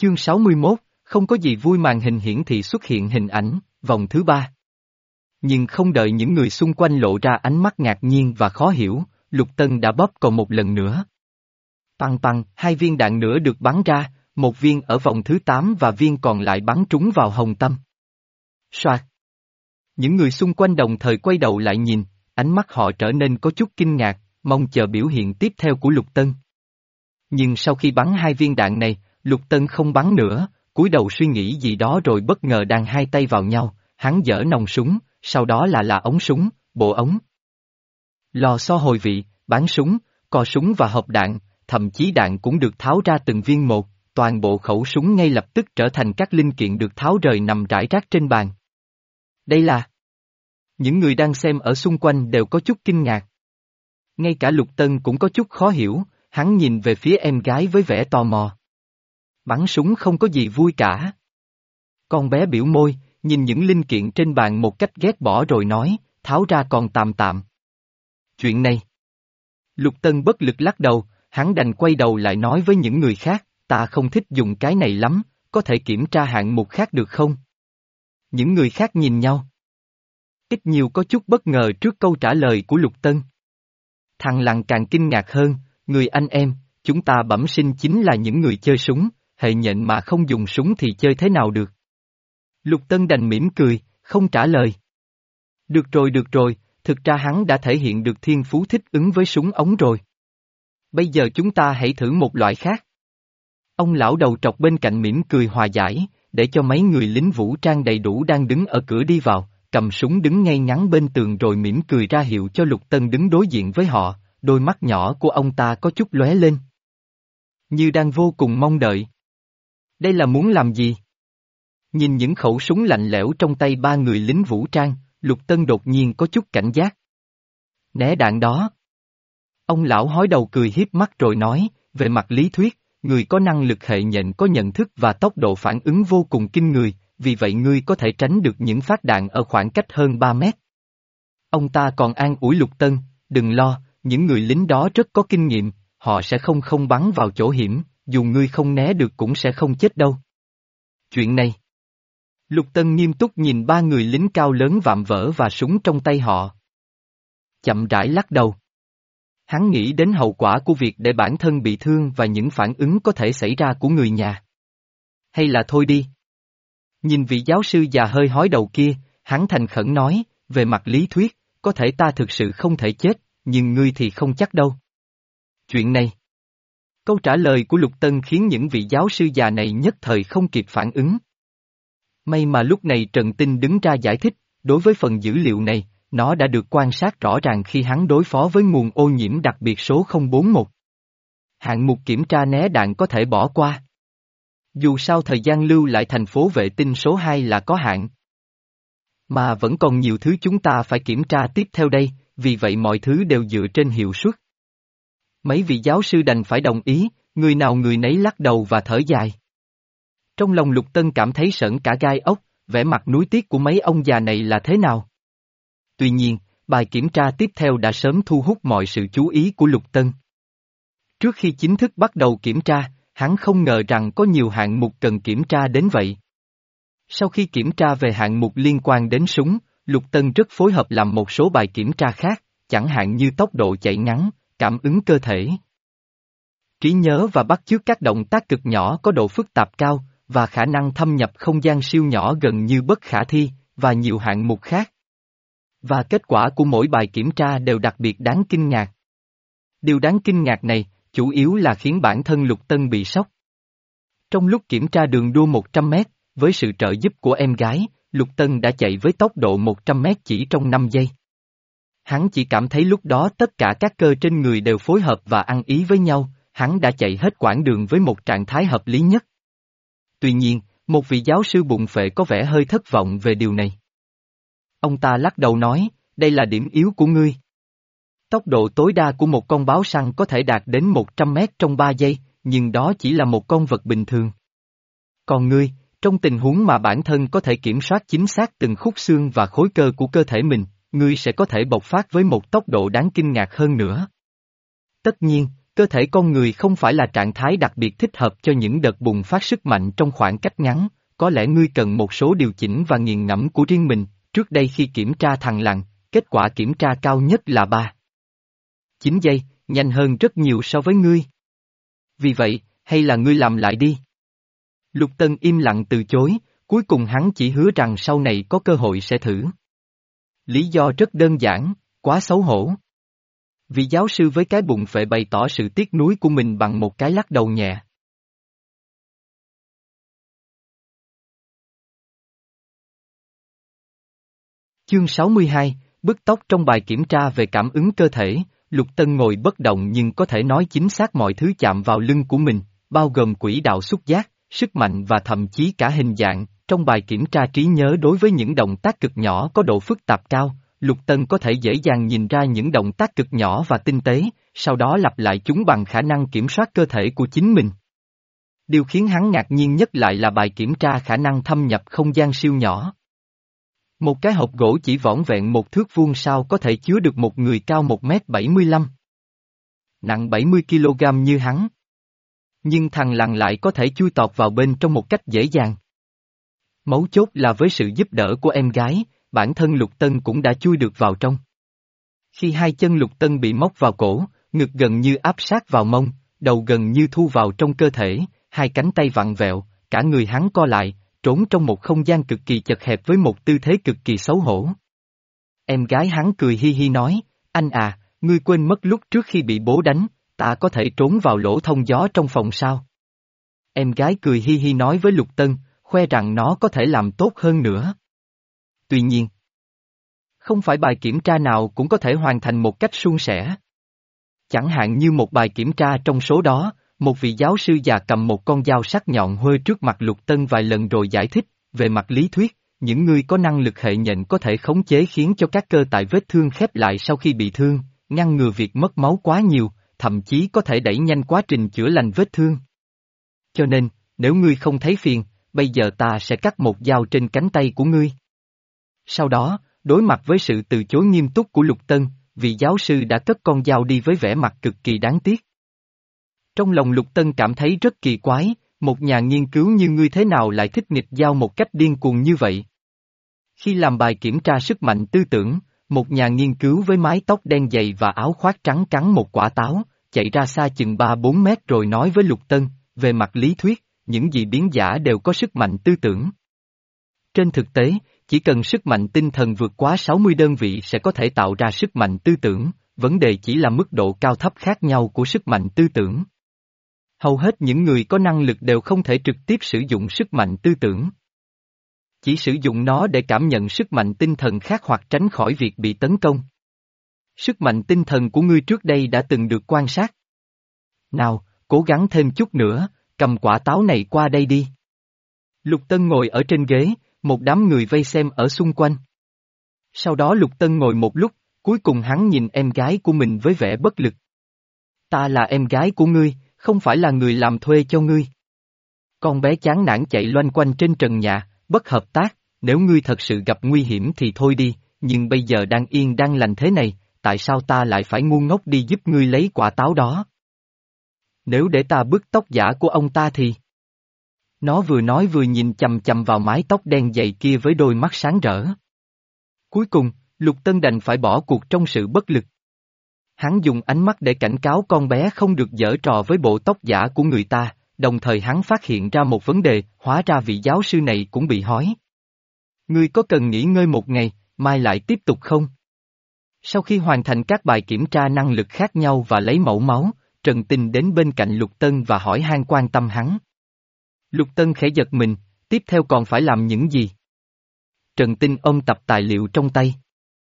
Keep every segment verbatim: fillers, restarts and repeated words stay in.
Chương sáu mươi mốt, không có gì vui màn hình hiển thị xuất hiện hình ảnh, vòng thứ ba. Nhưng không đợi những người xung quanh lộ ra ánh mắt ngạc nhiên và khó hiểu, Lục Tân đã bóp còn một lần nữa. Păng păng, hai viên đạn nữa được bắn ra, một viên ở vòng thứ tám và viên còn lại bắn trúng vào hồng tâm. Soạt. Những người xung quanh đồng thời quay đầu lại nhìn, ánh mắt họ trở nên có chút kinh ngạc, mong chờ biểu hiện tiếp theo của Lục Tân. Nhưng sau khi bắn hai viên đạn này, Lục Tân không bắn nữa, cúi đầu suy nghĩ gì đó rồi bất ngờ đàn hai tay vào nhau, hắn giở nòng súng, sau đó là là ống súng, bộ ống. Lò xo hồi vị, bán súng, cò súng và hộp đạn, thậm chí đạn cũng được tháo ra từng viên một, toàn bộ khẩu súng ngay lập tức trở thành các linh kiện được tháo rời nằm rải rác trên bàn. Đây là... Những người đang xem ở xung quanh đều có chút kinh ngạc. Ngay cả Lục Tân cũng có chút khó hiểu, hắn nhìn về phía em gái với vẻ tò mò. Bắn súng không có gì vui cả. Con bé biểu môi, nhìn những linh kiện trên bàn một cách ghét bỏ rồi nói, tháo ra còn tạm tạm. Chuyện này. Lục Tân bất lực lắc đầu, hắn đành quay đầu lại nói với những người khác, ta không thích dùng cái này lắm, có thể kiểm tra hạng mục khác được không? Những người khác nhìn nhau. Ít nhiều có chút bất ngờ trước câu trả lời của Lục Tân. Thằng Lăng càng kinh ngạc hơn, người anh em, chúng ta bẩm sinh chính là những người chơi súng, hệ nhện mà không dùng súng thì chơi thế nào được? Lục Tân đành mỉm cười, không trả lời. Được rồi được rồi, thực ra hắn đã thể hiện được thiên phú thích ứng với súng ống rồi. Bây giờ chúng ta hãy thử một loại khác. Ông lão đầu trọc bên cạnh mỉm cười hòa giải, để cho mấy người lính vũ trang đầy đủ đang đứng ở cửa đi vào, cầm súng đứng ngay ngắn bên tường rồi mỉm cười ra hiệu cho Lục Tân đứng đối diện với họ, đôi mắt nhỏ của ông ta có chút lóe lên. Như đang vô cùng mong đợi. Đây là muốn làm gì? Nhìn những khẩu súng lạnh lẽo trong tay ba người lính vũ trang, Lục Tân đột nhiên có chút cảnh giác. Né đạn đó. Ông lão hói đầu cười hiếp mắt rồi nói, về mặt lý thuyết, người có năng lực hệ nhện có nhận thức và tốc độ phản ứng vô cùng kinh người, vì vậy ngươi có thể tránh được những phát đạn ở khoảng cách hơn ba mét. Ông ta còn an ủi Lục Tân, đừng lo, những người lính đó rất có kinh nghiệm, họ sẽ không không bắn vào chỗ hiểm, dù ngươi không né được cũng sẽ không chết đâu. Chuyện này. Lục Tân nghiêm túc nhìn ba người lính cao lớn vạm vỡ và súng trong tay họ. Chậm rãi lắc đầu. Hắn nghĩ đến hậu quả của việc để bản thân bị thương và những phản ứng có thể xảy ra của người nhà. Hay là thôi đi. Nhìn vị giáo sư già hơi hói đầu kia, hắn thành khẩn nói, về mặt lý thuyết, có thể ta thực sự không thể chết, nhưng ngươi thì không chắc đâu. Chuyện này. Câu trả lời của Lục Tân khiến những vị giáo sư già này nhất thời không kịp phản ứng. May mà lúc này Trần Tinh đứng ra giải thích, đối với phần dữ liệu này, nó đã được quan sát rõ ràng khi hắn đối phó với nguồn ô nhiễm đặc biệt số không bốn một. Hạng mục kiểm tra né đạn có thể bỏ qua. Dù sao thời gian lưu lại thành phố vệ tinh số hai là có hạn. Mà vẫn còn nhiều thứ chúng ta phải kiểm tra tiếp theo đây, vì vậy mọi thứ đều dựa trên hiệu suất. Mấy vị giáo sư đành phải đồng ý, người nào người nấy lắc đầu và thở dài. Trong lòng Lục Tân cảm thấy sởn cả gai ốc, vẻ mặt nuối tiếc của mấy ông già này là thế nào? Tuy nhiên, bài kiểm tra tiếp theo đã sớm thu hút mọi sự chú ý của Lục Tân. Trước khi chính thức bắt đầu kiểm tra, hắn không ngờ rằng có nhiều hạng mục cần kiểm tra đến vậy. Sau khi kiểm tra về hạng mục liên quan đến súng, Lục Tân rất phối hợp làm một số bài kiểm tra khác, chẳng hạn như tốc độ chạy ngắn, cảm ứng cơ thể, trí nhớ và bắt chước các động tác cực nhỏ có độ phức tạp cao, và khả năng thâm nhập không gian siêu nhỏ gần như bất khả thi, và nhiều hạng mục khác. Và kết quả của mỗi bài kiểm tra đều đặc biệt đáng kinh ngạc. Điều đáng kinh ngạc này, chủ yếu là khiến bản thân Lục Tân bị sốc. Trong lúc kiểm tra đường đua một trăm mét, với sự trợ giúp của em gái, Lục Tân đã chạy với tốc độ một trăm mét chỉ trong năm giây. Hắn chỉ cảm thấy lúc đó tất cả các cơ trên người đều phối hợp và ăn ý với nhau, hắn đã chạy hết quãng đường với một trạng thái hợp lý nhất. Tuy nhiên, một vị giáo sư bụng phệ có vẻ hơi thất vọng về điều này. Ông ta lắc đầu nói, đây là điểm yếu của ngươi. Tốc độ tối đa của một con báo săn có thể đạt đến một trăm mét trong ba giây, nhưng đó chỉ là một con vật bình thường. Còn ngươi, trong tình huống mà bản thân có thể kiểm soát chính xác từng khúc xương và khối cơ của cơ thể mình, ngươi sẽ có thể bộc phát với một tốc độ đáng kinh ngạc hơn nữa. Tất nhiên, Cơ thể con người không phải là trạng thái đặc biệt thích hợp cho những đợt bùng phát sức mạnh trong khoảng cách ngắn, có lẽ ngươi cần một số điều chỉnh và nghiền ngẫm của riêng mình. Trước đây khi kiểm tra thằng lằn, kết quả kiểm tra cao nhất là ba phẩy chín giây, nhanh hơn rất nhiều so với ngươi. Vì vậy, hay là ngươi làm lại đi. Lục Tân im lặng từ chối, cuối cùng hắn chỉ hứa rằng sau này có cơ hội sẽ thử. Lý do rất đơn giản, quá xấu hổ. Vị giáo sư với cái bụng phệ bày tỏ sự tiếc nuối của mình bằng một cái lắc đầu nhẹ. Chương sáu mươi hai, bứt tốc trong bài kiểm tra về cảm ứng cơ thể, Lục Tân ngồi bất động nhưng có thể nói chính xác mọi thứ chạm vào lưng của mình, bao gồm quỹ đạo xúc giác, sức mạnh và thậm chí cả hình dạng. Trong bài kiểm tra trí nhớ đối với những động tác cực nhỏ có độ phức tạp cao, Lục Tân có thể dễ dàng nhìn ra những động tác cực nhỏ và tinh tế, sau đó lặp lại chúng bằng khả năng kiểm soát cơ thể của chính mình. Điều khiến hắn ngạc nhiên nhất lại là bài kiểm tra khả năng thâm nhập không gian siêu nhỏ. Một cái hộp gỗ chỉ vỏn vẹn một thước vuông sao có thể chứa được một người cao một mét bảy mươi lăm, nặng bảy mươi ki lô gam như hắn. Nhưng thằng lằn lại có thể chui tọt vào bên trong một cách dễ dàng. Mấu chốt là với sự giúp đỡ của em gái, bản thân Lục Tân cũng đã chui được vào trong. Khi hai chân Lục Tân bị móc vào cổ, ngực gần như áp sát vào mông, đầu gần như thu vào trong cơ thể, hai cánh tay vặn vẹo, cả người hắn co lại, trốn trong một không gian cực kỳ chật hẹp với một tư thế cực kỳ xấu hổ. Em gái hắn cười hi hi nói, anh à, ngươi quên mất lúc trước khi bị bố đánh, ta có thể trốn vào lỗ thông gió trong phòng sao? Em gái cười hi hi nói với Lục Tân, khoe rằng nó có thể làm tốt hơn nữa. Tuy nhiên, không phải bài kiểm tra nào cũng có thể hoàn thành một cách suôn sẻ. Chẳng hạn như một bài kiểm tra trong số đó, một vị giáo sư già cầm một con dao sắc nhọn huê trước mặt Lục Tân vài lần rồi giải thích, về mặt lý thuyết, những người có năng lực hệ nhện có thể khống chế khiến cho các cơ tại vết thương khép lại sau khi bị thương, ngăn ngừa việc mất máu quá nhiều, thậm chí có thể đẩy nhanh quá trình chữa lành vết thương. Cho nên, nếu ngươi không thấy phiền, bây giờ ta sẽ cắt một dao trên cánh tay của ngươi. Sau đó, đối mặt với sự từ chối nghiêm túc của Lục Tân, vị giáo sư đã cất con dao đi với vẻ mặt cực kỳ đáng tiếc. Trong lòng Lục Tân cảm thấy rất kỳ quái, một nhà nghiên cứu như ngươi thế nào lại thích nghịch dao một cách điên cuồng như vậy. Khi làm bài kiểm tra sức mạnh tư tưởng, một nhà nghiên cứu với mái tóc đen dày và áo khoác trắng cắn một quả táo, chạy ra xa chừng ba bốn mét rồi nói với Lục Tân, về mặt lý thuyết, những dị biến giả đều có sức mạnh tư tưởng. Trên thực tế, chỉ cần sức mạnh tinh thần vượt quá sáu mươi đơn vị sẽ có thể tạo ra sức mạnh tư tưởng, vấn đề chỉ là mức độ cao thấp khác nhau của sức mạnh tư tưởng. Hầu hết những người có năng lực đều không thể trực tiếp sử dụng sức mạnh tư tưởng. Chỉ sử dụng nó để cảm nhận sức mạnh tinh thần khác hoặc tránh khỏi việc bị tấn công. Sức mạnh tinh thần của ngươi trước đây đã từng được quan sát. Nào, cố gắng thêm chút nữa, cầm quả táo này qua đây đi. Lục Tân ngồi ở trên ghế, một đám người vây xem ở xung quanh. Sau đó Lục Tân ngồi một lúc, cuối cùng hắn nhìn em gái của mình với vẻ bất lực. Ta là em gái của ngươi, không phải là người làm thuê cho ngươi. Con bé chán nản chạy loanh quanh trên trần nhà, bất hợp tác, nếu ngươi thật sự gặp nguy hiểm thì thôi đi, nhưng bây giờ đang yên đang lành thế này, tại sao ta lại phải ngu ngốc đi giúp ngươi lấy quả táo đó? Nếu để ta bứt tóc giả của ông ta thì... Nó vừa nói vừa nhìn chằm chằm vào mái tóc đen dày kia với đôi mắt sáng rỡ. Cuối cùng, Lục Tân đành phải bỏ cuộc trong sự bất lực. Hắn dùng ánh mắt để cảnh cáo con bé không được giở trò với bộ tóc giả của người ta, đồng thời hắn phát hiện ra một vấn đề, hóa ra vị giáo sư này cũng bị hói. Ngươi có cần nghỉ ngơi một ngày, mai lại tiếp tục không? Sau khi hoàn thành các bài kiểm tra năng lực khác nhau và lấy mẫu máu, Trần Tinh đến bên cạnh Lục Tân và hỏi han quan tâm hắn. Lục Tân khẽ giật mình, tiếp theo còn phải làm những gì? Trần Tinh ôm tập tài liệu trong tay.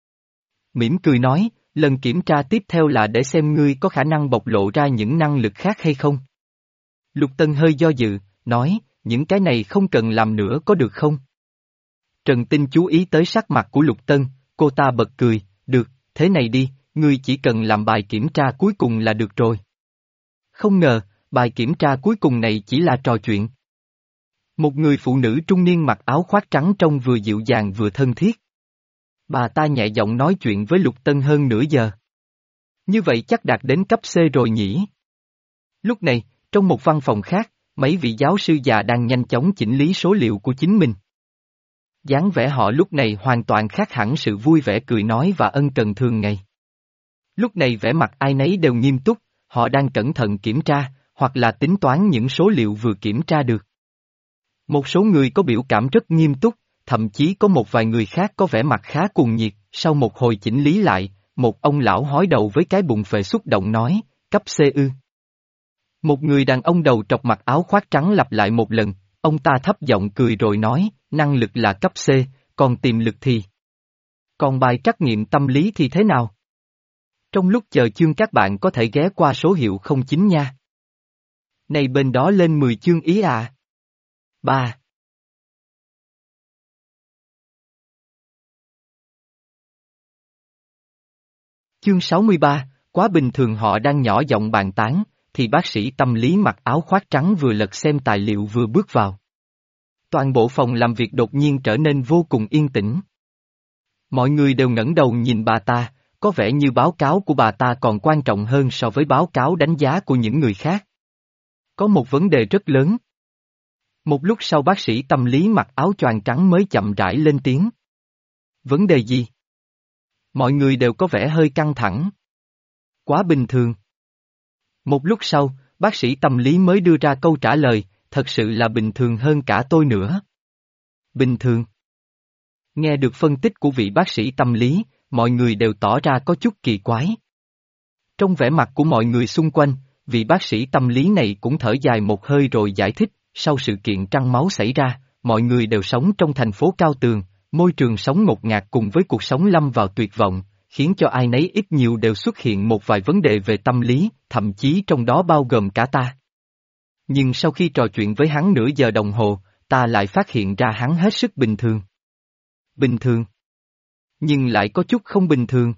Mỉm cười nói, lần kiểm tra tiếp theo là để xem ngươi có khả năng bộc lộ ra những năng lực khác hay không. Lục Tân hơi do dự, nói, những cái này không cần làm nữa có được không? Trần Tinh chú ý tới sắc mặt của Lục Tân, cô ta bật cười, được, thế này đi, ngươi chỉ cần làm bài kiểm tra cuối cùng là được rồi. Không ngờ, bài kiểm tra cuối cùng này chỉ là trò chuyện. Một người phụ nữ trung niên mặc áo khoác trắng trông vừa dịu dàng vừa thân thiết. Bà ta nhẹ giọng nói chuyện với Lục Tân hơn nửa giờ. Như vậy chắc đạt đến cấp C rồi nhỉ? Lúc này, trong một văn phòng khác, mấy vị giáo sư già đang nhanh chóng chỉnh lý số liệu của chính mình. Dáng vẻ họ lúc này hoàn toàn khác hẳn sự vui vẻ cười nói và ân cần thường ngày. Lúc này vẻ mặt ai nấy đều nghiêm túc, họ đang cẩn thận kiểm tra, hoặc là tính toán những số liệu vừa kiểm tra được. Một số người có biểu cảm rất nghiêm túc, thậm chí có một vài người khác có vẻ mặt khá cuồng nhiệt, sau một hồi chỉnh lý lại, một ông lão hói đầu với cái bụng phệ xúc động nói, cấp C ư. Một người đàn ông đầu trọc mặc áo khoác trắng lặp lại một lần, ông ta thấp giọng cười rồi nói, năng lực là cấp C, còn tiềm lực thì. Còn bài trắc nghiệm tâm lý thì thế nào? Trong lúc chờ chương các bạn có thể ghé qua số hiệu không chín nha. Này bên đó lên mười chương ý à? ba. Chương sáu mươi ba, quá bình thường họ đang nhỏ giọng bàn tán, thì bác sĩ tâm lý mặc áo khoác trắng vừa lật xem tài liệu vừa bước vào. Toàn bộ phòng làm việc đột nhiên trở nên vô cùng yên tĩnh. Mọi người đều ngẩng đầu nhìn bà ta, có vẻ như báo cáo của bà ta còn quan trọng hơn so với báo cáo đánh giá của những người khác. Có một vấn đề rất lớn. Một lúc sau bác sĩ tâm lý mặc áo choàng trắng mới chậm rãi lên tiếng. Vấn đề gì? Mọi người đều có vẻ hơi căng thẳng. Quá bình thường. Một lúc sau, bác sĩ tâm lý mới đưa ra câu trả lời, thật sự là bình thường hơn cả tôi nữa. Bình thường. Nghe được phân tích của vị bác sĩ tâm lý, mọi người đều tỏ ra có chút kỳ quái. Trong vẻ mặt của mọi người xung quanh, vị bác sĩ tâm lý này cũng thở dài một hơi rồi giải thích, sau sự kiện trăng máu xảy ra, mọi người đều sống trong thành phố cao tường, môi trường sống ngột ngạt cùng với cuộc sống lâm vào tuyệt vọng, khiến cho ai nấy ít nhiều đều xuất hiện một vài vấn đề về tâm lý, thậm chí trong đó bao gồm cả ta. Nhưng sau khi trò chuyện với hắn nửa giờ đồng hồ, ta lại phát hiện ra hắn hết sức bình thường. Bình thường. Nhưng lại có chút không bình thường.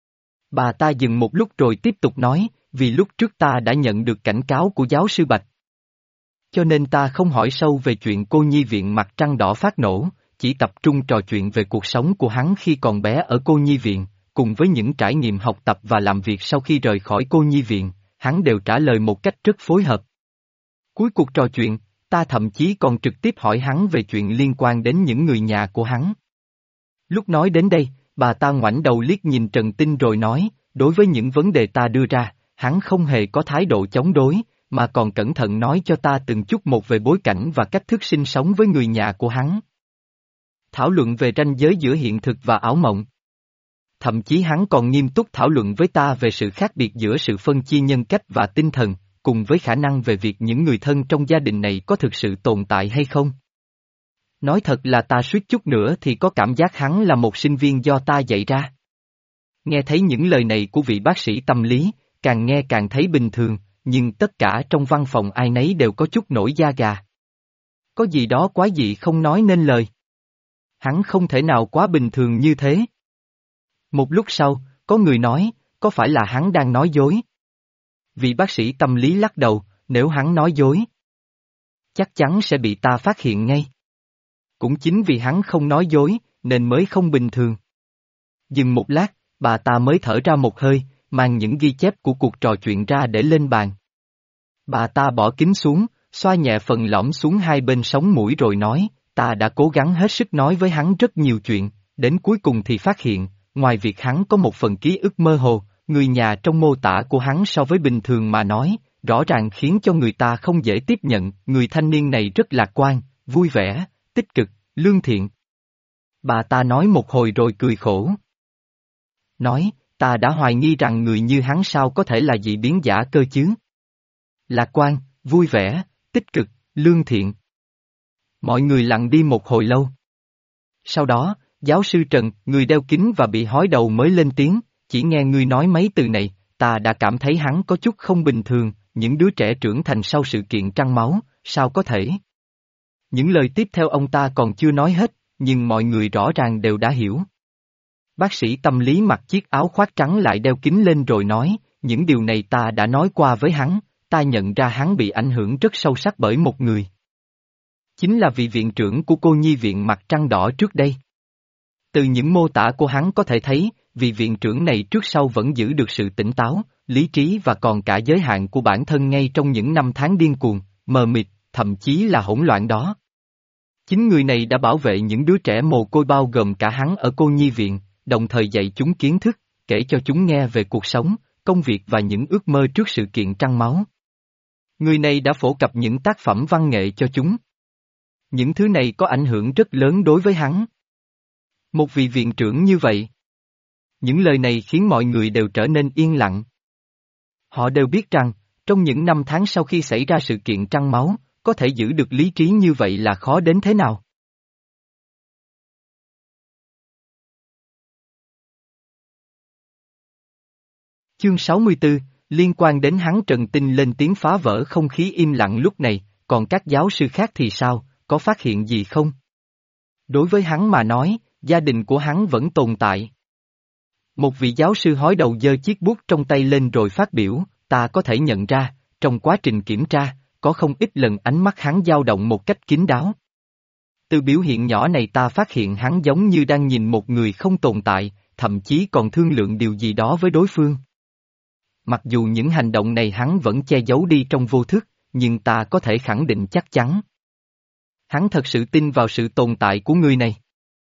Bà ta dừng một lúc rồi tiếp tục nói, vì lúc trước ta đã nhận được cảnh cáo của giáo sư Bạch. Cho nên ta không hỏi sâu về chuyện cô nhi viện mặt trăng đỏ phát nổ, chỉ tập trung trò chuyện về cuộc sống của hắn khi còn bé ở cô nhi viện, cùng với những trải nghiệm học tập và làm việc sau khi rời khỏi cô nhi viện, hắn đều trả lời một cách rất phối hợp. Cuối cuộc trò chuyện, ta thậm chí còn trực tiếp hỏi hắn về chuyện liên quan đến những người nhà của hắn. Lúc nói đến đây, bà ta ngoảnh đầu liếc nhìn Trần Tinh rồi nói, đối với những vấn đề ta đưa ra, hắn không hề có thái độ chống đối, mà còn cẩn thận nói cho ta từng chút một về bối cảnh và cách thức sinh sống với người nhà của hắn. Thảo luận về ranh giới giữa hiện thực và ảo mộng. Thậm chí hắn còn nghiêm túc thảo luận với ta về sự khác biệt giữa sự phân chia nhân cách và tinh thần, cùng với khả năng về việc những người thân trong gia đình này có thực sự tồn tại hay không. Nói thật là ta suýt chút nữa thì có cảm giác hắn là một sinh viên do ta dạy ra. Nghe thấy những lời này của vị bác sĩ tâm lý, càng nghe càng thấy bình thường, nhưng tất cả trong văn phòng ai nấy đều có chút nổi da gà. Có gì đó quá dị không nói nên lời. Hắn không thể nào quá bình thường như thế. Một lúc sau, có người nói, có phải là hắn đang nói dối? Vị bác sĩ tâm lý lắc đầu, nếu hắn nói dối, chắc chắn sẽ bị ta phát hiện ngay. Cũng chính vì hắn không nói dối, nên mới không bình thường. Dừng một lát, bà ta mới thở ra một hơi, mang những ghi chép của cuộc trò chuyện ra để lên bàn. Bà ta bỏ kính xuống, xoa nhẹ phần lõm xuống hai bên sống mũi rồi nói, ta đã cố gắng hết sức nói với hắn rất nhiều chuyện, đến cuối cùng thì phát hiện, ngoài việc hắn có một phần ký ức mơ hồ, người nhà trong mô tả của hắn so với bình thường mà nói, rõ ràng khiến cho người ta không dễ tiếp nhận, người thanh niên này rất lạc quan, vui vẻ, tích cực, lương thiện. Bà ta nói một hồi rồi cười khổ. Nói, ta đã hoài nghi rằng người như hắn sao có thể là dị biến giả cơ chứ. Lạc quan, vui vẻ, tích cực, lương thiện. Mọi người lặng đi một hồi lâu. Sau đó, giáo sư Trần, người đeo kính và bị hói đầu mới lên tiếng, chỉ nghe ngươi nói mấy từ này, ta đã cảm thấy hắn có chút không bình thường, những đứa trẻ trưởng thành sau sự kiện trăng máu, sao có thể? Những lời tiếp theo ông ta còn chưa nói hết, nhưng mọi người rõ ràng đều đã hiểu. Bác sĩ tâm lý mặc chiếc áo khoác trắng lại đeo kính lên rồi nói, những điều này ta đã nói qua với hắn, ta nhận ra hắn bị ảnh hưởng rất sâu sắc bởi một người. Chính là vị viện trưởng của cô nhi viện mặt trăng đỏ trước đây. Từ những mô tả của hắn có thể thấy, vì viện trưởng này trước sau vẫn giữ được sự tỉnh táo, lý trí và còn cả giới hạn của bản thân ngay trong những năm tháng điên cuồng, mờ mịt, thậm chí là hỗn loạn đó. Chính người này đã bảo vệ những đứa trẻ mồ côi bao gồm cả hắn ở cô nhi viện, đồng thời dạy chúng kiến thức, kể cho chúng nghe về cuộc sống, công việc và những ước mơ trước sự kiện trăng máu. Người này đã phổ cập những tác phẩm văn nghệ cho chúng. Những thứ này có ảnh hưởng rất lớn đối với hắn. Một vị viện trưởng như vậy. Những lời này khiến mọi người đều trở nên yên lặng. Họ đều biết rằng, trong những năm tháng sau khi xảy ra sự kiện trăng máu, có thể giữ được lý trí như vậy là khó đến thế nào. Chương sáu mươi tư, liên quan đến hắn Trần Tinh lên tiếng phá vỡ không khí im lặng lúc này, còn các giáo sư khác thì sao, có phát hiện gì không? Đối với hắn mà nói, gia đình của hắn vẫn tồn tại. Một vị giáo sư hói đầu giơ chiếc bút trong tay lên rồi phát biểu, ta có thể nhận ra, trong quá trình kiểm tra, có không ít lần ánh mắt hắn dao động một cách kín đáo. Từ biểu hiện nhỏ này ta phát hiện hắn giống như đang nhìn một người không tồn tại, thậm chí còn thương lượng điều gì đó với đối phương. Mặc dù những hành động này hắn vẫn che giấu đi trong vô thức, nhưng ta có thể khẳng định chắc chắn. Hắn thật sự tin vào sự tồn tại của người này.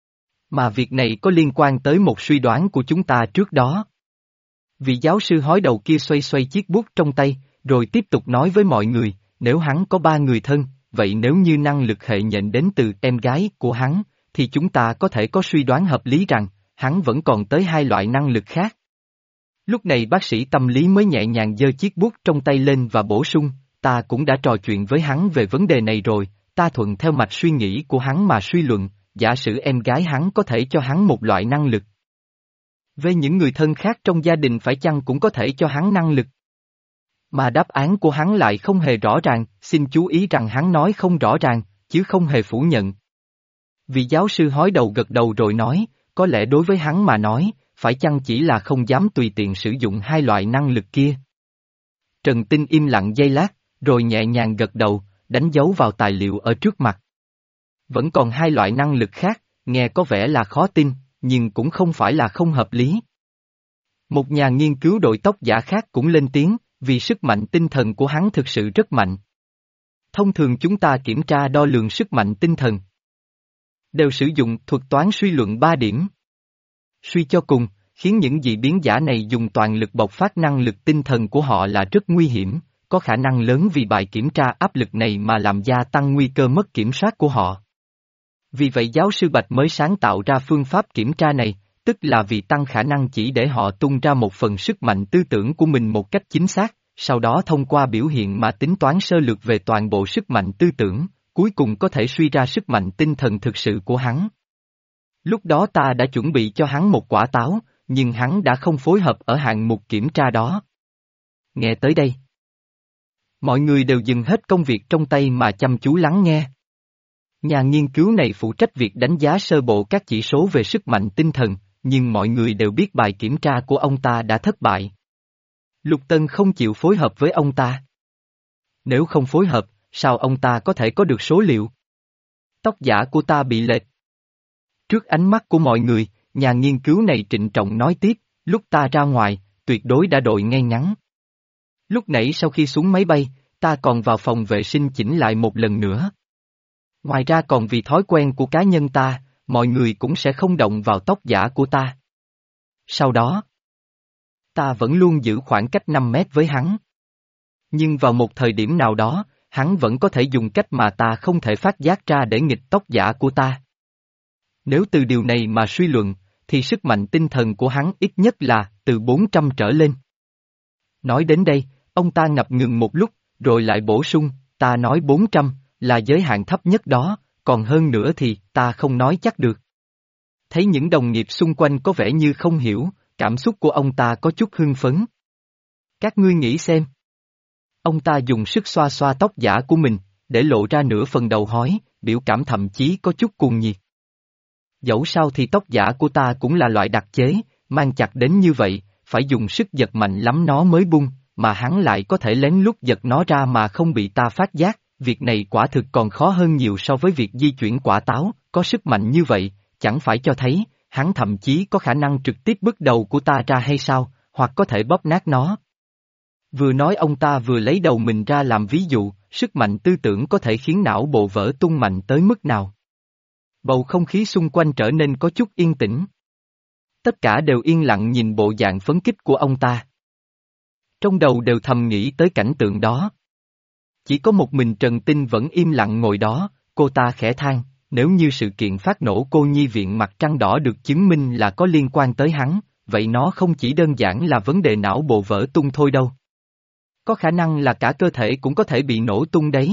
Mà việc này có liên quan tới một suy đoán của chúng ta trước đó. Vị giáo sư hói đầu kia xoay xoay chiếc bút trong tay, rồi tiếp tục nói với mọi người, nếu hắn có ba người thân, vậy nếu như năng lực hệ nhện đến từ em gái của hắn, thì chúng ta có thể có suy đoán hợp lý rằng, hắn vẫn còn tới hai loại năng lực khác. Lúc này bác sĩ tâm lý mới nhẹ nhàng giơ chiếc bút trong tay lên và bổ sung, ta cũng đã trò chuyện với hắn về vấn đề này rồi, ta thuận theo mạch suy nghĩ của hắn mà suy luận, giả sử em gái hắn có thể cho hắn một loại năng lực. Về những người thân khác trong gia đình phải chăng cũng có thể cho hắn năng lực. Mà đáp án của hắn lại không hề rõ ràng, xin chú ý rằng hắn nói không rõ ràng, chứ không hề phủ nhận. Vị giáo sư hói đầu gật đầu rồi nói, có lẽ đối với hắn mà nói, phải chăng chỉ là không dám tùy tiện sử dụng hai loại năng lực kia. Trần Tinh im lặng giây lát, rồi nhẹ nhàng gật đầu, đánh dấu vào tài liệu ở trước mặt. Vẫn còn hai loại năng lực khác, nghe có vẻ là khó tin, nhưng cũng không phải là không hợp lý. Một nhà nghiên cứu đội tóc giả khác cũng lên tiếng, vì sức mạnh tinh thần của hắn thực sự rất mạnh. Thông thường chúng ta kiểm tra đo lường sức mạnh tinh thần, đều sử dụng thuật toán suy luận ba điểm. Suy cho cùng, khiến những dị biến giả này dùng toàn lực bộc phát năng lực tinh thần của họ là rất nguy hiểm, có khả năng lớn vì bài kiểm tra áp lực này mà làm gia tăng nguy cơ mất kiểm soát của họ. Vì vậy giáo sư Bạch mới sáng tạo ra phương pháp kiểm tra này, tức là vì tăng khả năng chỉ để họ tung ra một phần sức mạnh tư tưởng của mình một cách chính xác, sau đó thông qua biểu hiện mà tính toán sơ lược về toàn bộ sức mạnh tư tưởng, cuối cùng có thể suy ra sức mạnh tinh thần thực sự của hắn. Lúc đó ta đã chuẩn bị cho hắn một quả táo, nhưng hắn đã không phối hợp ở hạng mục kiểm tra đó. Nghe tới đây, mọi người đều dừng hết công việc trong tay mà chăm chú lắng nghe. Nhà nghiên cứu này phụ trách việc đánh giá sơ bộ các chỉ số về sức mạnh tinh thần, nhưng mọi người đều biết bài kiểm tra của ông ta đã thất bại. Lục Tân không chịu phối hợp với ông ta. Nếu không phối hợp, sao ông ta có thể có được số liệu? Tóc giả của ta bị lệch. Trước ánh mắt của mọi người, nhà nghiên cứu này trịnh trọng nói tiếp, lúc ta ra ngoài, tuyệt đối đã đội ngay ngắn. Lúc nãy sau khi xuống máy bay, ta còn vào phòng vệ sinh chỉnh lại một lần nữa. Ngoài ra còn vì thói quen của cá nhân ta, mọi người cũng sẽ không động vào tóc giả của ta. Sau đó, ta vẫn luôn giữ khoảng cách năm mét với hắn. Nhưng vào một thời điểm nào đó, hắn vẫn có thể dùng cách mà ta không thể phát giác ra để nghịch tóc giả của ta. Nếu từ điều này mà suy luận, thì sức mạnh tinh thần của hắn ít nhất là từ bốn trăm trở lên. Nói đến đây, ông ta ngập ngừng một lúc, rồi lại bổ sung, ta nói bốn trăm, là giới hạn thấp nhất đó, còn hơn nữa thì ta không nói chắc được. Thấy những đồng nghiệp xung quanh có vẻ như không hiểu, cảm xúc của ông ta có chút hưng phấn. Các ngươi nghĩ xem. Ông ta dùng sức xoa xoa tóc giả của mình, để lộ ra nửa phần đầu hói, biểu cảm thậm chí có chút cuồng nhiệt. Dẫu sao thì tóc giả của ta cũng là loại đặc chế, mang chặt đến như vậy, phải dùng sức giật mạnh lắm nó mới bung, mà hắn lại có thể lén lút giật nó ra mà không bị ta phát giác, việc này quả thực còn khó hơn nhiều so với việc di chuyển quả táo, có sức mạnh như vậy, chẳng phải cho thấy, hắn thậm chí có khả năng trực tiếp bứt đầu của ta ra hay sao, hoặc có thể bóp nát nó. Vừa nói ông ta vừa lấy đầu mình ra làm ví dụ, sức mạnh tư tưởng có thể khiến não bộ vỡ tung mạnh tới mức nào. Bầu không khí xung quanh trở nên có chút yên tĩnh. Tất cả đều yên lặng nhìn bộ dạng phấn khích của ông ta. Trong đầu đều thầm nghĩ tới cảnh tượng đó. Chỉ có một mình Trần Tinh vẫn im lặng ngồi đó, cô ta khẽ than, nếu như sự kiện phát nổ cô nhi viện mặt trăng đỏ được chứng minh là có liên quan tới hắn, vậy nó không chỉ đơn giản là vấn đề não bộ vỡ tung thôi đâu. Có khả năng là cả cơ thể cũng có thể bị nổ tung đấy.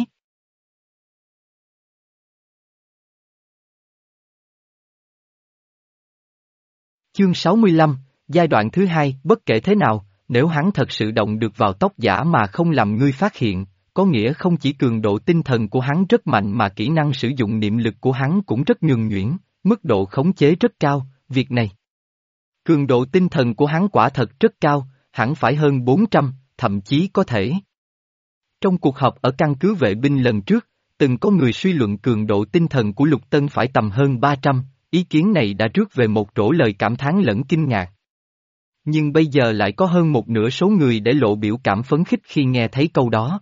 Chương sáu mươi lăm, giai đoạn thứ hai, bất kể thế nào, nếu hắn thật sự động được vào tóc giả mà không làm ngươi phát hiện, có nghĩa không chỉ cường độ tinh thần của hắn rất mạnh mà kỹ năng sử dụng niệm lực của hắn cũng rất nhuần nhuyễn, mức độ khống chế rất cao, việc này. Cường độ tinh thần của hắn quả thật rất cao, hẳn phải hơn bốn trăm, thậm chí có thể. Trong cuộc họp ở căn cứ vệ binh lần trước, từng có người suy luận cường độ tinh thần của Lục Tân phải tầm hơn ba trăm, ý kiến này đã rước về một rổ lời cảm thán lẫn kinh ngạc. Nhưng bây giờ lại có hơn một nửa số người để lộ biểu cảm phấn khích khi nghe thấy câu đó.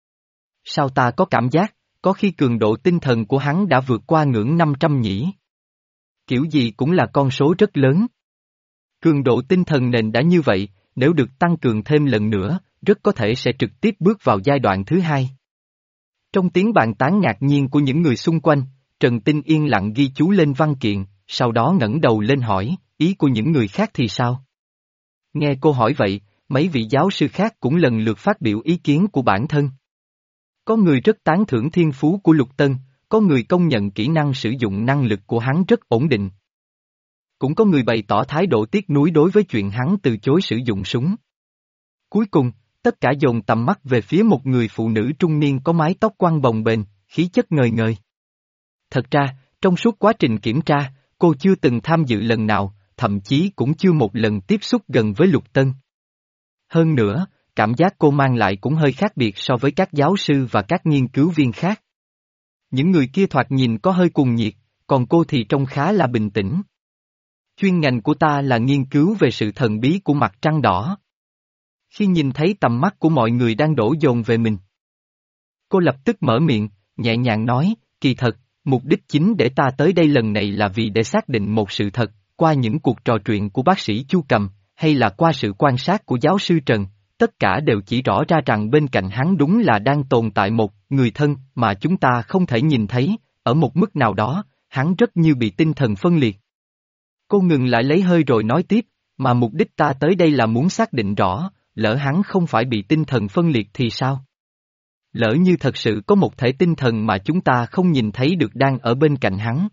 Sao ta có cảm giác, có khi cường độ tinh thần của hắn đã vượt qua ngưỡng năm trăm nhỉ? Kiểu gì cũng là con số rất lớn. Cường độ tinh thần nền đã như vậy, nếu được tăng cường thêm lần nữa, rất có thể sẽ trực tiếp bước vào giai đoạn thứ hai. Trong tiếng bàn tán ngạc nhiên của những người xung quanh, Trần Tinh yên lặng ghi chú lên văn kiện, sau đó ngẩng đầu lên hỏi, ý của những người khác thì sao? Nghe cô hỏi vậy, mấy vị giáo sư khác cũng lần lượt phát biểu ý kiến của bản thân. Có người rất tán thưởng thiên phú của Lục Tân, có người công nhận kỹ năng sử dụng năng lực của hắn rất ổn định. Cũng có người bày tỏ thái độ tiếc nuối đối với chuyện hắn từ chối sử dụng súng. Cuối cùng, tất cả dồn tầm mắt về phía một người phụ nữ trung niên có mái tóc quăn bồng bềnh, khí chất ngời ngời. Thật ra, trong suốt quá trình kiểm tra, cô chưa từng tham dự lần nào, thậm chí cũng chưa một lần tiếp xúc gần với Lục Tân. Hơn nữa, cảm giác cô mang lại cũng hơi khác biệt so với các giáo sư và các nghiên cứu viên khác. Những người kia thoạt nhìn có hơi cuồng nhiệt, còn cô thì trông khá là bình tĩnh. Chuyên ngành của ta là nghiên cứu về sự thần bí của mặt trăng đỏ. Khi nhìn thấy tầm mắt của mọi người đang đổ dồn về mình, cô lập tức mở miệng, nhẹ nhàng nói, kỳ thật, mục đích chính để ta tới đây lần này là vì để xác định một sự thật, qua những cuộc trò chuyện của bác sĩ Chu Cầm, hay là qua sự quan sát của giáo sư Trần, tất cả đều chỉ rõ ra rằng bên cạnh hắn đúng là đang tồn tại một người thân mà chúng ta không thể nhìn thấy, ở một mức nào đó, hắn rất như bị tinh thần phân liệt. Cô ngừng lại lấy hơi rồi nói tiếp, mà mục đích ta tới đây là muốn xác định rõ, lỡ hắn không phải bị tinh thần phân liệt thì sao? Lỡ như thật sự có một thể tinh thần mà chúng ta không nhìn thấy được đang ở bên cạnh hắn.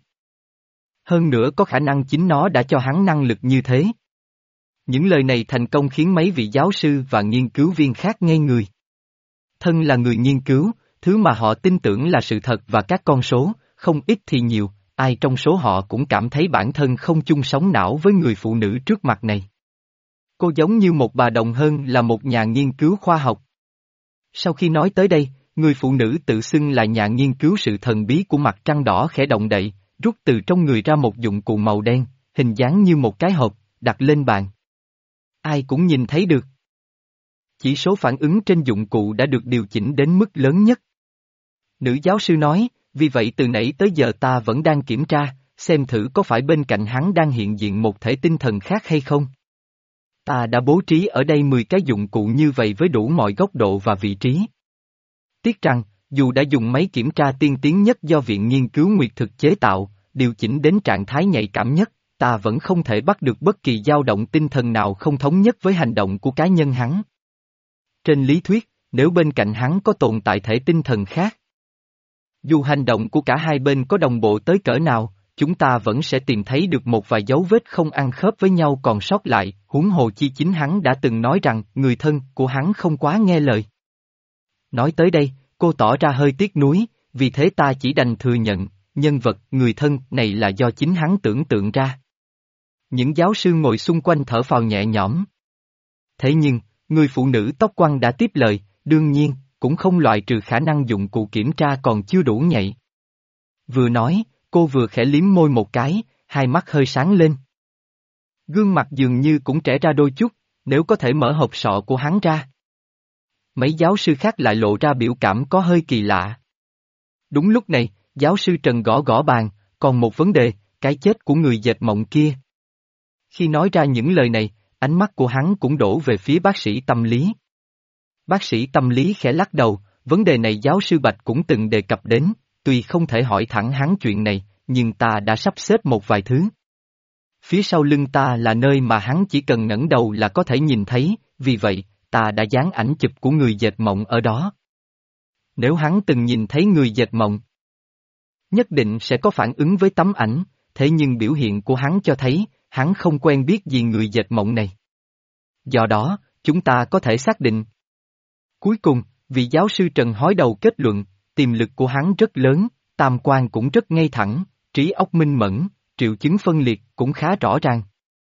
Hơn nữa có khả năng chính nó đã cho hắn năng lực như thế. Những lời này thành công khiến mấy vị giáo sư và nghiên cứu viên khác ngây người. Thân là người nghiên cứu, thứ mà họ tin tưởng là sự thật và các con số, không ít thì nhiều, ai trong số họ cũng cảm thấy bản thân không chung sóng não với người phụ nữ trước mặt này. Cô giống như một bà đồng hơn là một nhà nghiên cứu khoa học. Sau khi nói tới đây, người phụ nữ tự xưng là nhà nghiên cứu sự thần bí của mặt trăng đỏ khẽ động đậy, rút từ trong người ra một dụng cụ màu đen, hình dáng như một cái hộp, đặt lên bàn. Ai cũng nhìn thấy được. Chỉ số phản ứng trên dụng cụ đã được điều chỉnh đến mức lớn nhất. Nữ giáo sư nói, vì vậy từ nãy tới giờ ta vẫn đang kiểm tra, xem thử có phải bên cạnh hắn đang hiện diện một thể tinh thần khác hay không. Ta đã bố trí ở đây mười cái dụng cụ như vậy với đủ mọi góc độ và vị trí. Tiếc rằng, dù đã dùng máy kiểm tra tiên tiến nhất do Viện Nghiên cứu Nguyệt Thực chế tạo, điều chỉnh đến trạng thái nhạy cảm nhất, ta vẫn không thể bắt được bất kỳ dao động tinh thần nào không thống nhất với hành động của cá nhân hắn. Trên lý thuyết, nếu bên cạnh hắn có tồn tại thể tinh thần khác, dù hành động của cả hai bên có đồng bộ tới cỡ nào, chúng ta vẫn sẽ tìm thấy được một vài dấu vết không ăn khớp với nhau còn sót lại, huống hồ chi chính hắn đã từng nói rằng người thân của hắn không quá nghe lời. Nói tới đây, cô tỏ ra hơi tiếc nuối, vì thế ta chỉ đành thừa nhận, nhân vật người thân này là do chính hắn tưởng tượng ra. Những giáo sư ngồi xung quanh thở phào nhẹ nhõm. Thế nhưng, người phụ nữ tóc quăn đã tiếp lời, đương nhiên, cũng không loại trừ khả năng dụng cụ kiểm tra còn chưa đủ nhạy. Vừa nói, cô vừa khẽ liếm môi một cái, hai mắt hơi sáng lên. Gương mặt dường như cũng trẻ ra đôi chút, nếu có thể mở hộp sọ của hắn ra. Mấy giáo sư khác lại lộ ra biểu cảm có hơi kỳ lạ. Đúng lúc này, giáo sư Trần gõ gõ bàn, còn một vấn đề, cái chết của người dệt mộng kia. Khi nói ra những lời này, ánh mắt của hắn cũng đổ về phía bác sĩ tâm lý. Bác sĩ tâm lý khẽ lắc đầu, vấn đề này giáo sư Bạch cũng từng đề cập đến, tuy không thể hỏi thẳng hắn chuyện này, nhưng ta đã sắp xếp một vài thứ. Phía sau lưng ta là nơi mà hắn chỉ cần ngẩng đầu là có thể nhìn thấy, vì vậy, ta đã dán ảnh chụp của người dệt mộng ở đó. Nếu hắn từng nhìn thấy người dệt mộng, nhất định sẽ có phản ứng với tấm ảnh, thế nhưng biểu hiện của hắn cho thấy, hắn không quen biết gì người dệt mộng này. Do đó, chúng ta có thể xác định. Cuối cùng, vị giáo sư Trần hói đầu kết luận, tiềm lực của hắn rất lớn, tam quan cũng rất ngay thẳng, trí óc minh mẫn, triệu chứng phân liệt cũng khá rõ ràng.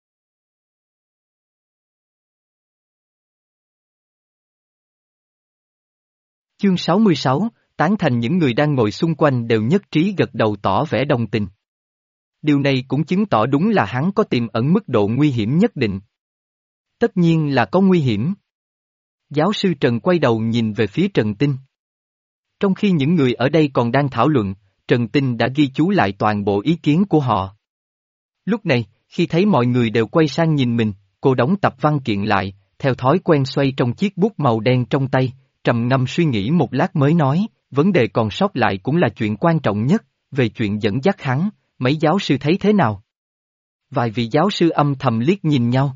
Chương sáu mươi sáu, tán thành những người đang ngồi xung quanh đều nhất trí gật đầu tỏ vẻ đồng tình. Điều này cũng chứng tỏ đúng là hắn có tiềm ẩn mức độ nguy hiểm nhất định. Tất nhiên là có nguy hiểm. Giáo sư Trần quay đầu nhìn về phía Trần Tinh. Trong khi những người ở đây còn đang thảo luận, Trần Tinh đã ghi chú lại toàn bộ ý kiến của họ. Lúc này, khi thấy mọi người đều quay sang nhìn mình, cô đóng tập văn kiện lại, theo thói quen xoay trong chiếc bút màu đen trong tay, trầm ngâm suy nghĩ một lát mới nói, vấn đề còn sót lại cũng là chuyện quan trọng nhất, về chuyện dẫn dắt hắn, mấy giáo sư thấy thế nào? Vài vị giáo sư âm thầm liếc nhìn nhau.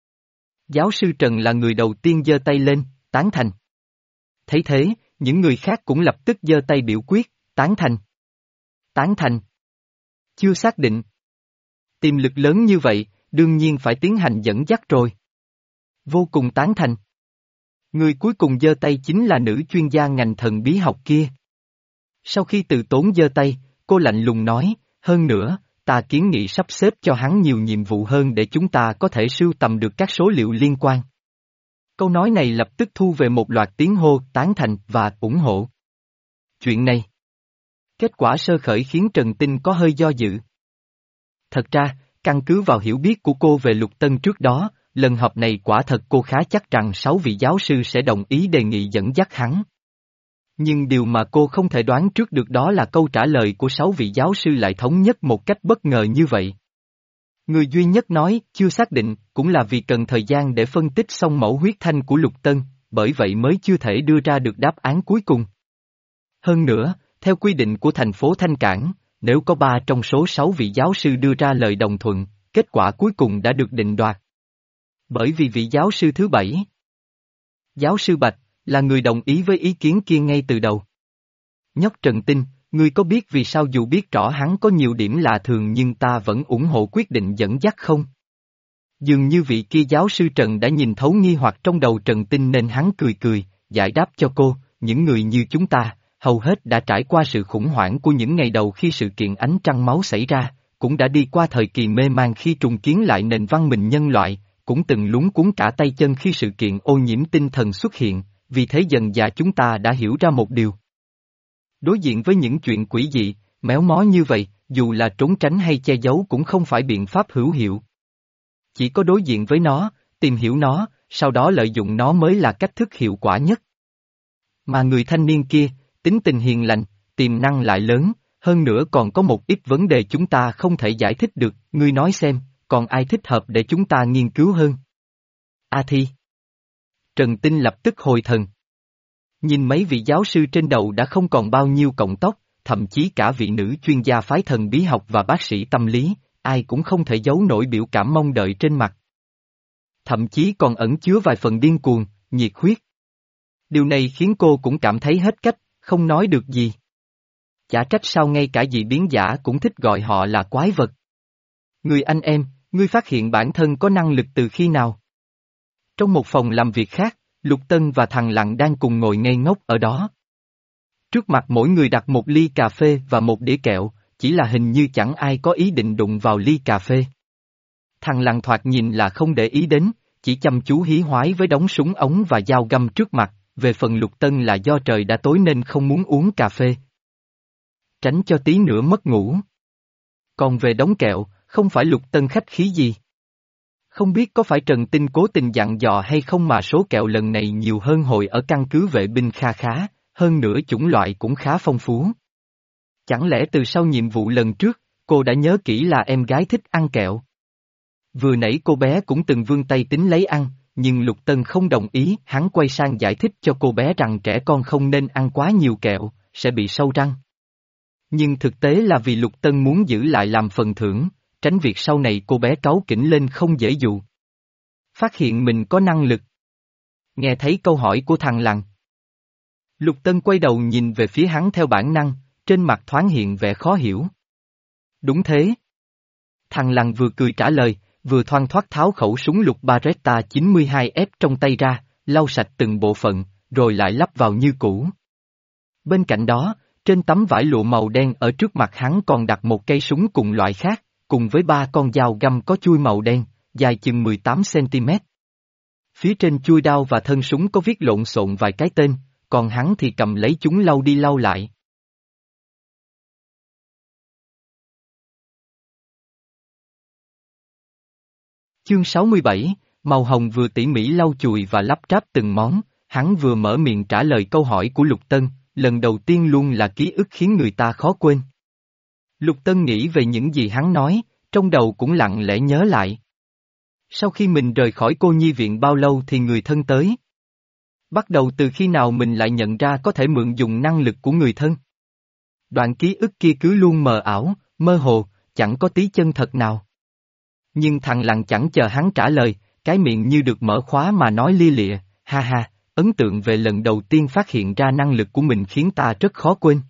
Giáo sư Trần là người đầu tiên giơ tay lên, tán thành. Thấy thế, những người khác cũng lập tức giơ tay biểu quyết, tán thành. Tán thành. Chưa xác định. Tiềm lực lớn như vậy, đương nhiên phải tiến hành dẫn dắt rồi. Vô cùng tán thành. Người cuối cùng giơ tay chính là nữ chuyên gia ngành thần bí học kia. Sau khi từ tốn giơ tay, cô lạnh lùng nói, hơn nữa, ta kiến nghị sắp xếp cho hắn nhiều nhiệm vụ hơn để chúng ta có thể sưu tầm được các số liệu liên quan. Câu nói này lập tức thu về một loạt tiếng hô tán thành và ủng hộ. Chuyện này. Kết quả sơ khởi khiến Trần Tinh có hơi do dự. Thật ra, căn cứ vào hiểu biết của cô về Lục Tân trước đó, lần họp này quả thật cô khá chắc rằng sáu vị giáo sư sẽ đồng ý đề nghị dẫn dắt hắn. Nhưng điều mà cô không thể đoán trước được đó là câu trả lời của sáu vị giáo sư lại thống nhất một cách bất ngờ như vậy. Người duy nhất nói chưa xác định cũng là vì cần thời gian để phân tích xong mẫu huyết thanh của Lục Tân, bởi vậy mới chưa thể đưa ra được đáp án cuối cùng. Hơn nữa, theo quy định của thành phố Thanh Cảng, nếu có ba trong số sáu vị giáo sư đưa ra lời đồng thuận, kết quả cuối cùng đã được định đoạt. Bởi vì vị giáo sư thứ bảy, giáo sư Bạch, là người đồng ý với ý kiến kia ngay từ đầu. Nhóc Trần Tinh, ngươi có biết vì sao dù biết rõ hắn có nhiều điểm lạ thường nhưng ta vẫn ủng hộ quyết định dẫn dắt không? Dường như vị kia giáo sư Trần đã nhìn thấu nghi hoặc trong đầu Trần Tinh nên hắn cười cười, giải đáp cho cô, những người như chúng ta, hầu hết đã trải qua sự khủng hoảng của những ngày đầu khi sự kiện ánh trăng máu xảy ra, cũng đã đi qua thời kỳ mê man khi trùng kiến lại nền văn minh nhân loại, cũng từng lúng cuốn cả tay chân khi sự kiện ô nhiễm tinh thần xuất hiện, vì thế dần dà chúng ta đã hiểu ra một điều. Đối diện với những chuyện quỷ dị, méo mó như vậy, dù là trốn tránh hay che giấu cũng không phải biện pháp hữu hiệu. Chỉ có đối diện với nó, tìm hiểu nó, sau đó lợi dụng nó mới là cách thức hiệu quả nhất. Mà người thanh niên kia, tính tình hiền lành, tiềm năng lại lớn, hơn nữa còn có một ít vấn đề chúng ta không thể giải thích được, ngươi nói xem, còn ai thích hợp để chúng ta nghiên cứu hơn? A Thi. Trần Tinh lập tức hồi thần. Nhìn mấy vị giáo sư trên đầu đã không còn bao nhiêu cọng tóc, thậm chí cả vị nữ chuyên gia phái thần bí học và bác sĩ tâm lý, ai cũng không thể giấu nổi biểu cảm mong đợi trên mặt. Thậm chí còn ẩn chứa vài phần điên cuồng, nhiệt huyết. Điều này khiến cô cũng cảm thấy hết cách, không nói được gì. Chả trách sao ngay cả dị biến giả cũng thích gọi họ là quái vật. Người anh em, ngươi phát hiện bản thân có năng lực từ khi nào? Trong một phòng làm việc khác, Lục Tân và thằng Lặng đang cùng ngồi ngây ngốc ở đó. Trước mặt mỗi người đặt một ly cà phê và một đĩa kẹo, chỉ là hình như chẳng ai có ý định đụng vào ly cà phê. Thằng Lặng thoạt nhìn là không để ý đến, chỉ chăm chú hí hoái với đống súng ống và dao găm trước mặt, về phần Lục Tân là do trời đã tối nên không muốn uống cà phê. Tránh cho tí nữa mất ngủ. Còn về đống kẹo, không phải Lục Tân khách khí gì. Không biết có phải Trần Tinh cố tình dặn dò hay không mà số kẹo lần này nhiều hơn hồi ở căn cứ vệ binh kha khá, hơn nữa chủng loại cũng khá phong phú. Chẳng lẽ từ sau nhiệm vụ lần trước, cô đã nhớ kỹ là em gái thích ăn kẹo? Vừa nãy cô bé cũng từng vươn tay tính lấy ăn, nhưng Lục Tân không đồng ý, hắn quay sang giải thích cho cô bé rằng trẻ con không nên ăn quá nhiều kẹo, sẽ bị sâu răng. Nhưng thực tế là vì Lục Tân muốn giữ lại làm phần thưởng, tránh việc sau này cô bé cáu kỉnh lên không dễ dụ. Phát hiện mình có năng lực. Nghe thấy câu hỏi của thằng Lằn. Lục Tân quay đầu nhìn về phía hắn theo bản năng, trên mặt thoáng hiện vẻ khó hiểu. Đúng thế. Thằng Lằn vừa cười trả lời, vừa thoăn thoắt tháo khẩu súng lục Beretta chín mươi hai F trong tay ra, lau sạch từng bộ phận, rồi lại lắp vào như cũ. Bên cạnh đó, trên tấm vải lụa màu đen ở trước mặt hắn còn đặt một cây súng cùng loại khác, cùng với ba con dao găm có chuôi màu đen, dài chừng mười tám xăng-ti-mét. Phía trên chuôi đao và thân súng có viết lộn xộn vài cái tên, còn hắn thì cầm lấy chúng lau đi lau lại. Chương sáu mươi bảy, màu hồng vừa tỉ mỉ lau chùi và lắp ráp từng món, hắn vừa mở miệng trả lời câu hỏi của Lục Tân, lần đầu tiên luôn là ký ức khiến người ta khó quên. Lục Tân nghĩ về những gì hắn nói, trong đầu cũng lặng lẽ nhớ lại. Sau khi mình rời khỏi cô nhi viện bao lâu thì người thân tới? Bắt đầu từ khi nào mình lại nhận ra có thể mượn dùng năng lực của người thân? Đoạn ký ức kia cứ luôn mờ ảo, mơ hồ, chẳng có tí chân thật nào. Nhưng thằng Lằn chẳng chờ hắn trả lời, cái miệng như được mở khóa mà nói lia lịa, ha ha, ấn tượng về lần đầu tiên phát hiện ra năng lực của mình khiến ta rất khó quên.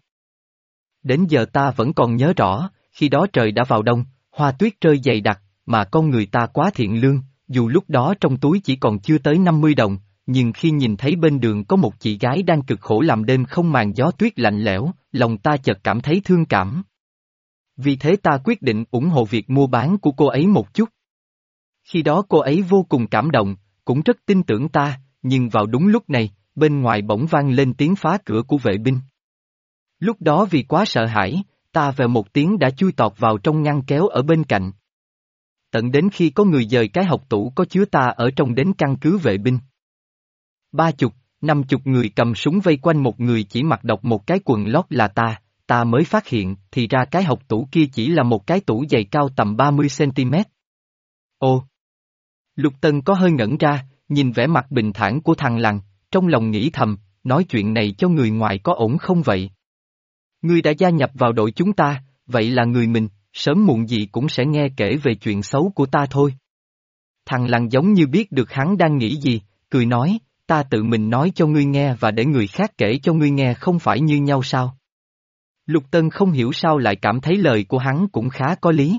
Đến giờ ta vẫn còn nhớ rõ, khi đó trời đã vào đông, hoa tuyết rơi dày đặc, mà con người ta quá thiện lương, dù lúc đó trong túi chỉ còn chưa tới năm mươi đồng, nhưng khi nhìn thấy bên đường có một chị gái đang cực khổ làm đêm không màn gió tuyết lạnh lẽo, lòng ta chợt cảm thấy thương cảm. Vì thế ta quyết định ủng hộ việc mua bán của cô ấy một chút. Khi đó cô ấy vô cùng cảm động, cũng rất tin tưởng ta, nhưng vào đúng lúc này, bên ngoài bỗng vang lên tiếng phá cửa của vệ binh. Lúc đó vì quá sợ hãi, ta về một tiếng đã chui tọt vào trong ngăn kéo ở bên cạnh. Tận đến khi có người dời cái hộc tủ có chứa ta ở trong đến căn cứ vệ binh. Ba chục, năm chục người cầm súng vây quanh một người chỉ mặc độc một cái quần lót là ta, ta mới phát hiện thì ra cái hộc tủ kia chỉ là một cái tủ giày cao tầm ba mươi xăng-ti-mét. Ồ! Lục Tân có hơi ngẩn ra, nhìn vẻ mặt bình thản của thằng Lằn, trong lòng nghĩ thầm, nói chuyện này cho người ngoài có ổn không vậy? Ngươi đã gia nhập vào đội chúng ta, vậy là người mình, sớm muộn gì cũng sẽ nghe kể về chuyện xấu của ta thôi. Thằng Lằn giống như biết được hắn đang nghĩ gì, cười nói, ta tự mình nói cho ngươi nghe và để người khác kể cho ngươi nghe không phải như nhau sao? Lục Tân không hiểu sao lại cảm thấy lời của hắn cũng khá có lý.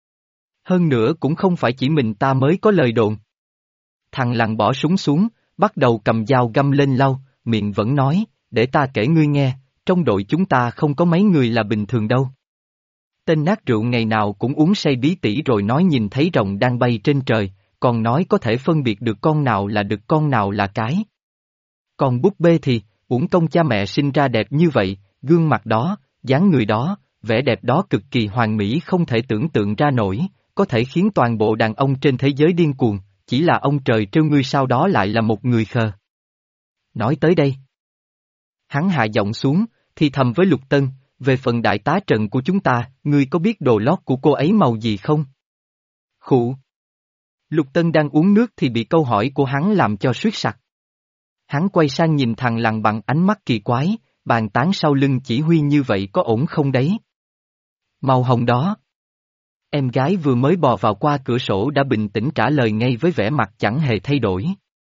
Hơn nữa cũng không phải chỉ mình ta mới có lời đồn. Thằng Lằn bỏ súng xuống, bắt đầu cầm dao găm lên lau, miệng vẫn nói, để ta kể ngươi nghe, trong đội chúng ta không có mấy người là bình thường đâu. Tên nát rượu ngày nào cũng uống say bí tỉ rồi nói nhìn thấy rồng đang bay trên trời, còn nói có thể phân biệt được con nào là đực con nào là cái. Còn búp bê thì, uổng công cha mẹ sinh ra đẹp như vậy, gương mặt đó, dáng người đó, vẻ đẹp đó cực kỳ hoàn mỹ không thể tưởng tượng ra nổi, có thể khiến toàn bộ đàn ông trên thế giới điên cuồng, chỉ là ông trời trêu ngươi sau đó lại là một người khờ. Nói tới đây. Hắn hạ giọng xuống, thì thầm với Lục Tân, về phần đại tá Trần của chúng ta, ngươi có biết đồ lót của cô ấy màu gì không? Khụ. Lục Tân đang uống nước thì bị câu hỏi của hắn làm cho suýt sặc. Hắn quay sang nhìn thằng Lằn bằng ánh mắt kỳ quái, bàn tán sau lưng chỉ huy như vậy có ổn không đấy? Màu hồng đó. Em gái vừa mới bò vào qua cửa sổ đã bình tĩnh trả lời ngay với vẻ mặt chẳng hề thay đổi.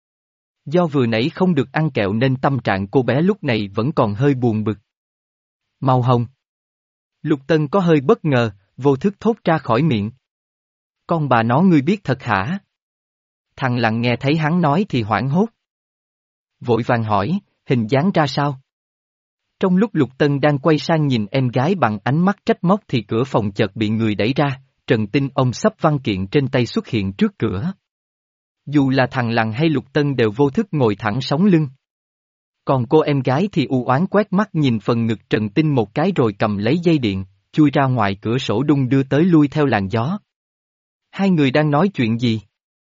Do vừa nãy không được ăn kẹo nên tâm trạng cô bé lúc này vẫn còn hơi buồn bực. Màu hồng. Lục Tân có hơi bất ngờ, vô thức thốt ra khỏi miệng. Con bà nó ngươi biết thật hả? Thằng Lằn nghe thấy hắn nói thì hoảng hốt. Vội vàng hỏi, hình dáng ra sao? Trong lúc Lục Tân đang quay sang nhìn em gái bằng ánh mắt trách móc thì cửa phòng chợt bị người đẩy ra, Trần Tinh ôm sấp văn kiện trên tay xuất hiện trước cửa. Dù là thằng Lằn hay Lục Tân đều vô thức ngồi thẳng sống lưng. Còn cô em gái thì u oán quét mắt nhìn phần ngực Trần Tinh một cái rồi cầm lấy dây điện, chui ra ngoài cửa sổ đung đưa tới lui theo làn gió. Hai người đang nói chuyện gì?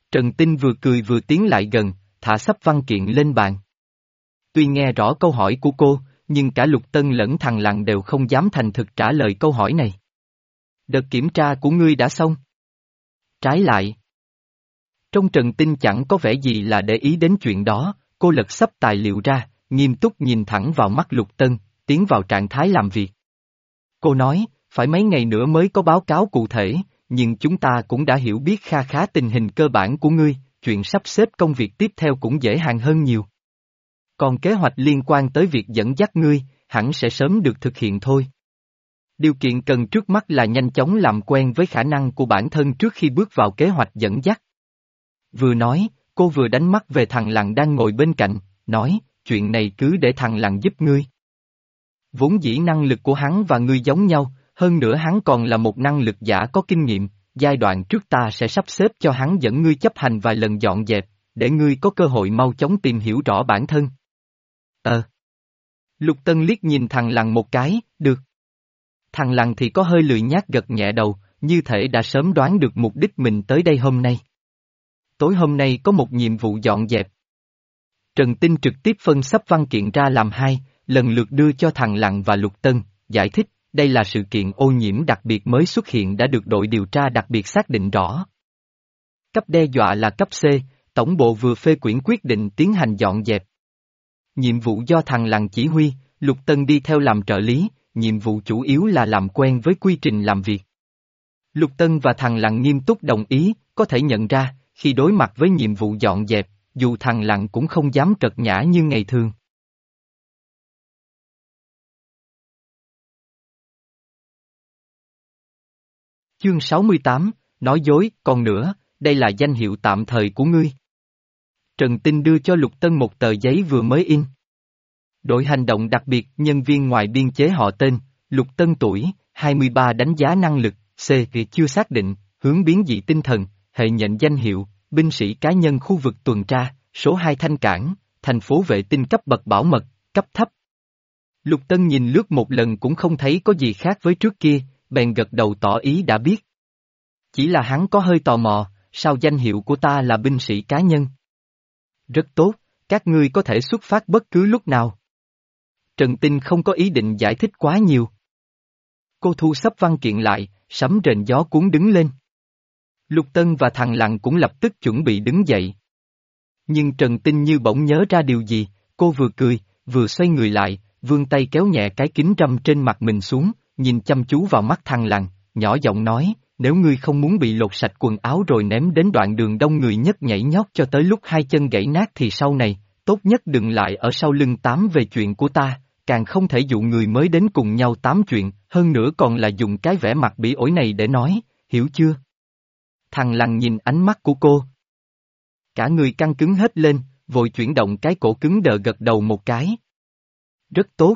Trần Tinh vừa cười vừa tiến lại gần, thả sắp văn kiện lên bàn. Tuy nghe rõ câu hỏi của cô, nhưng cả Lục Tân lẫn thằng Lặng đều không dám thành thực trả lời câu hỏi này. Đợt kiểm tra của ngươi đã xong. Trái lại. Trong Trần Tinh chẳng có vẻ gì là để ý đến chuyện đó, cô lật sắp tài liệu ra, nghiêm túc nhìn thẳng vào mắt Lục Tân, tiến vào trạng thái làm việc. Cô nói, phải mấy ngày nữa mới có báo cáo cụ thể, nhưng chúng ta cũng đã hiểu biết kha khá tình hình cơ bản của ngươi, chuyện sắp xếp công việc tiếp theo cũng dễ dàng hơn nhiều. Còn kế hoạch liên quan tới việc dẫn dắt ngươi, hẳn sẽ sớm được thực hiện thôi. Điều kiện cần trước mắt là nhanh chóng làm quen với khả năng của bản thân trước khi bước vào kế hoạch dẫn dắt. Vừa nói, cô vừa đánh mắt về thằng Lặng đang ngồi bên cạnh, nói, chuyện này cứ để thằng Lặng giúp ngươi. Vốn dĩ năng lực của hắn và ngươi giống nhau, hơn nữa hắn còn là một năng lực giả có kinh nghiệm, giai đoạn trước ta sẽ sắp xếp cho hắn dẫn ngươi chấp hành vài lần dọn dẹp, để ngươi có cơ hội mau chóng tìm hiểu rõ bản thân. Ờ. Lục Tân liếc nhìn thằng Lặng một cái, được. Thằng Lặng thì có hơi lười nhác gật nhẹ đầu, như thể đã sớm đoán được mục đích mình tới đây hôm nay. Tối hôm nay có một nhiệm vụ dọn dẹp. Trần Tinh trực tiếp phân sắp văn kiện ra làm hai, lần lượt đưa cho thằng Lặng và Lục Tân, giải thích, đây là sự kiện ô nhiễm đặc biệt mới xuất hiện đã được đội điều tra đặc biệt xác định rõ. Cấp đe dọa là cấp C, tổng bộ vừa phê quyển quyết định tiến hành dọn dẹp. Nhiệm vụ do thằng Lặng chỉ huy, Lục Tân đi theo làm trợ lý, nhiệm vụ chủ yếu là làm quen với quy trình làm việc. Lục Tân và thằng Lặng nghiêm túc đồng ý, có thể nhận ra, khi đối mặt với nhiệm vụ dọn dẹp, dù thằng Lặng cũng không dám cợt nhã như ngày thường. Chương sáu mươi tám, nói dối, còn nữa, đây là danh hiệu tạm thời của ngươi. Trần Tinh đưa cho Lục Tân một tờ giấy vừa mới in. Đội hành động đặc biệt, nhân viên ngoài biên chế họ tên, Lục Tân tuổi, hai mươi ba đánh giá năng lực, C chưa xác định, hướng biến dị tinh thần, hệ nhận danh hiệu, binh sĩ cá nhân khu vực tuần tra, số hai Thanh Cảng, thành phố vệ tinh cấp bậc bảo mật, cấp thấp. Lục Tân nhìn lướt một lần cũng không thấy có gì khác với trước kia, bèn gật đầu tỏ ý đã biết. Chỉ là hắn có hơi tò mò, sao danh hiệu của ta là binh sĩ cá nhân? Rất tốt, các ngươi có thể xuất phát bất cứ lúc nào. Trần Tinh không có ý định giải thích quá nhiều. Cô thu sắp văn kiện lại, sấm rền gió cuốn đứng lên. Lục Tân và thằng Lặng cũng lập tức chuẩn bị đứng dậy. Nhưng Trần Tinh như bỗng nhớ ra điều gì, cô vừa cười, vừa xoay người lại, vươn tay kéo nhẹ cái kính râm trên mặt mình xuống, nhìn chăm chú vào mắt thằng Lặng, nhỏ giọng nói, nếu ngươi không muốn bị lột sạch quần áo rồi ném đến đoạn đường đông người nhất nhảy nhót cho tới lúc hai chân gãy nát thì sau này, tốt nhất đừng lại ở sau lưng tám về chuyện của ta, càng không thể dụ người mới đến cùng nhau tám chuyện, hơn nữa còn là dùng cái vẻ mặt bỉ ổi này để nói, hiểu chưa? Thằng Lặng nhìn ánh mắt của cô. Cả người căng cứng hết lên, vội chuyển động cái cổ cứng đờ gật đầu một cái. Rất tốt.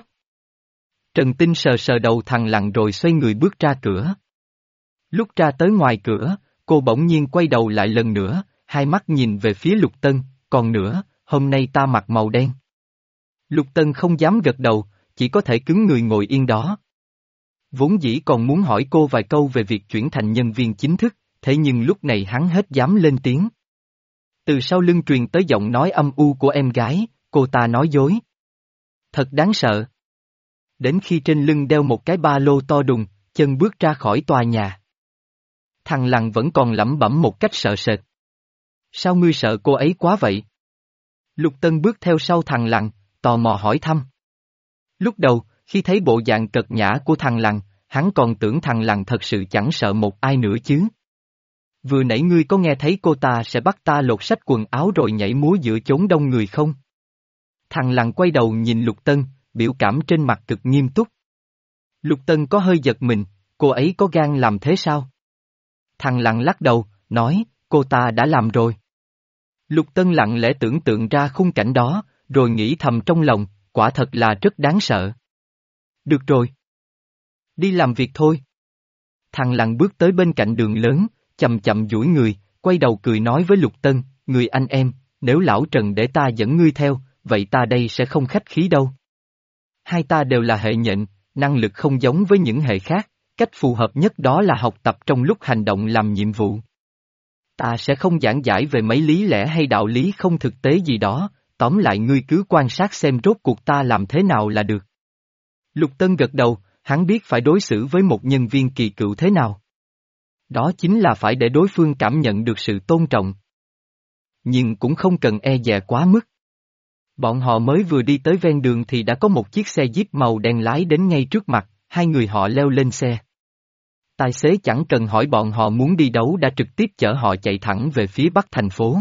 Trần Tinh sờ sờ đầu thằng Lặng rồi xoay người bước ra cửa. Lúc ra tới ngoài cửa, cô bỗng nhiên quay đầu lại lần nữa, hai mắt nhìn về phía Lục Tân, còn nữa, hôm nay ta mặc màu đen. Lục Tân không dám gật đầu, chỉ có thể cứng người ngồi yên đó. Vốn dĩ còn muốn hỏi cô vài câu về việc chuyển thành nhân viên chính thức, thế nhưng lúc này hắn hết dám lên tiếng. Từ sau lưng truyền tới giọng nói âm u của em gái, cô ta nói dối. Thật đáng sợ. Đến khi trên lưng đeo một cái ba lô to đùng, chân bước ra khỏi tòa nhà. Thằng Lặng vẫn còn lẩm bẩm một cách sợ sệt. Sao ngươi sợ cô ấy quá vậy? Lục Tân bước theo sau thằng Lặng, tò mò hỏi thăm. Lúc đầu, khi thấy bộ dạng cợt nhã của thằng Lặng, hắn còn tưởng thằng Lặng thật sự chẳng sợ một ai nữa chứ. Vừa nãy ngươi có nghe thấy cô ta sẽ bắt ta lột sách quần áo rồi nhảy múa giữa chốn đông người không? Thằng Lặng quay đầu nhìn Lục Tân, biểu cảm trên mặt cực nghiêm túc. Lục Tân có hơi giật mình, cô ấy có gan làm thế sao? Thằng Lặng lắc đầu, nói, cô ta đã làm rồi. Lục Tân lặng lẽ tưởng tượng ra khung cảnh đó, rồi nghĩ thầm trong lòng, quả thật là rất đáng sợ. Được rồi. Đi làm việc thôi. Thằng Lặng bước tới bên cạnh đường lớn, chậm chậm duỗi người, quay đầu cười nói với Lục Tân, người anh em, nếu lão Trần để ta dẫn ngươi theo, vậy ta đây sẽ không khách khí đâu. Hai ta đều là hệ nhện, năng lực không giống với những hệ khác, cách phù hợp nhất đó là học tập trong lúc hành động làm nhiệm vụ. Ta sẽ không giảng giải về mấy lý lẽ hay đạo lý không thực tế gì đó, tóm lại ngươi cứ quan sát xem rốt cuộc ta làm thế nào là được. Lục Tân gật đầu, hắn biết phải đối xử với một nhân viên kỳ cựu thế nào. Đó chính là phải để đối phương cảm nhận được sự tôn trọng. Nhưng cũng không cần e dè quá mức. Bọn họ mới vừa đi tới ven đường thì đã có một chiếc xe Jeep màu đen lái đến ngay trước mặt, hai người họ leo lên xe. Tài xế chẳng cần hỏi bọn họ muốn đi đâu đã trực tiếp chở họ chạy thẳng về phía bắc thành phố.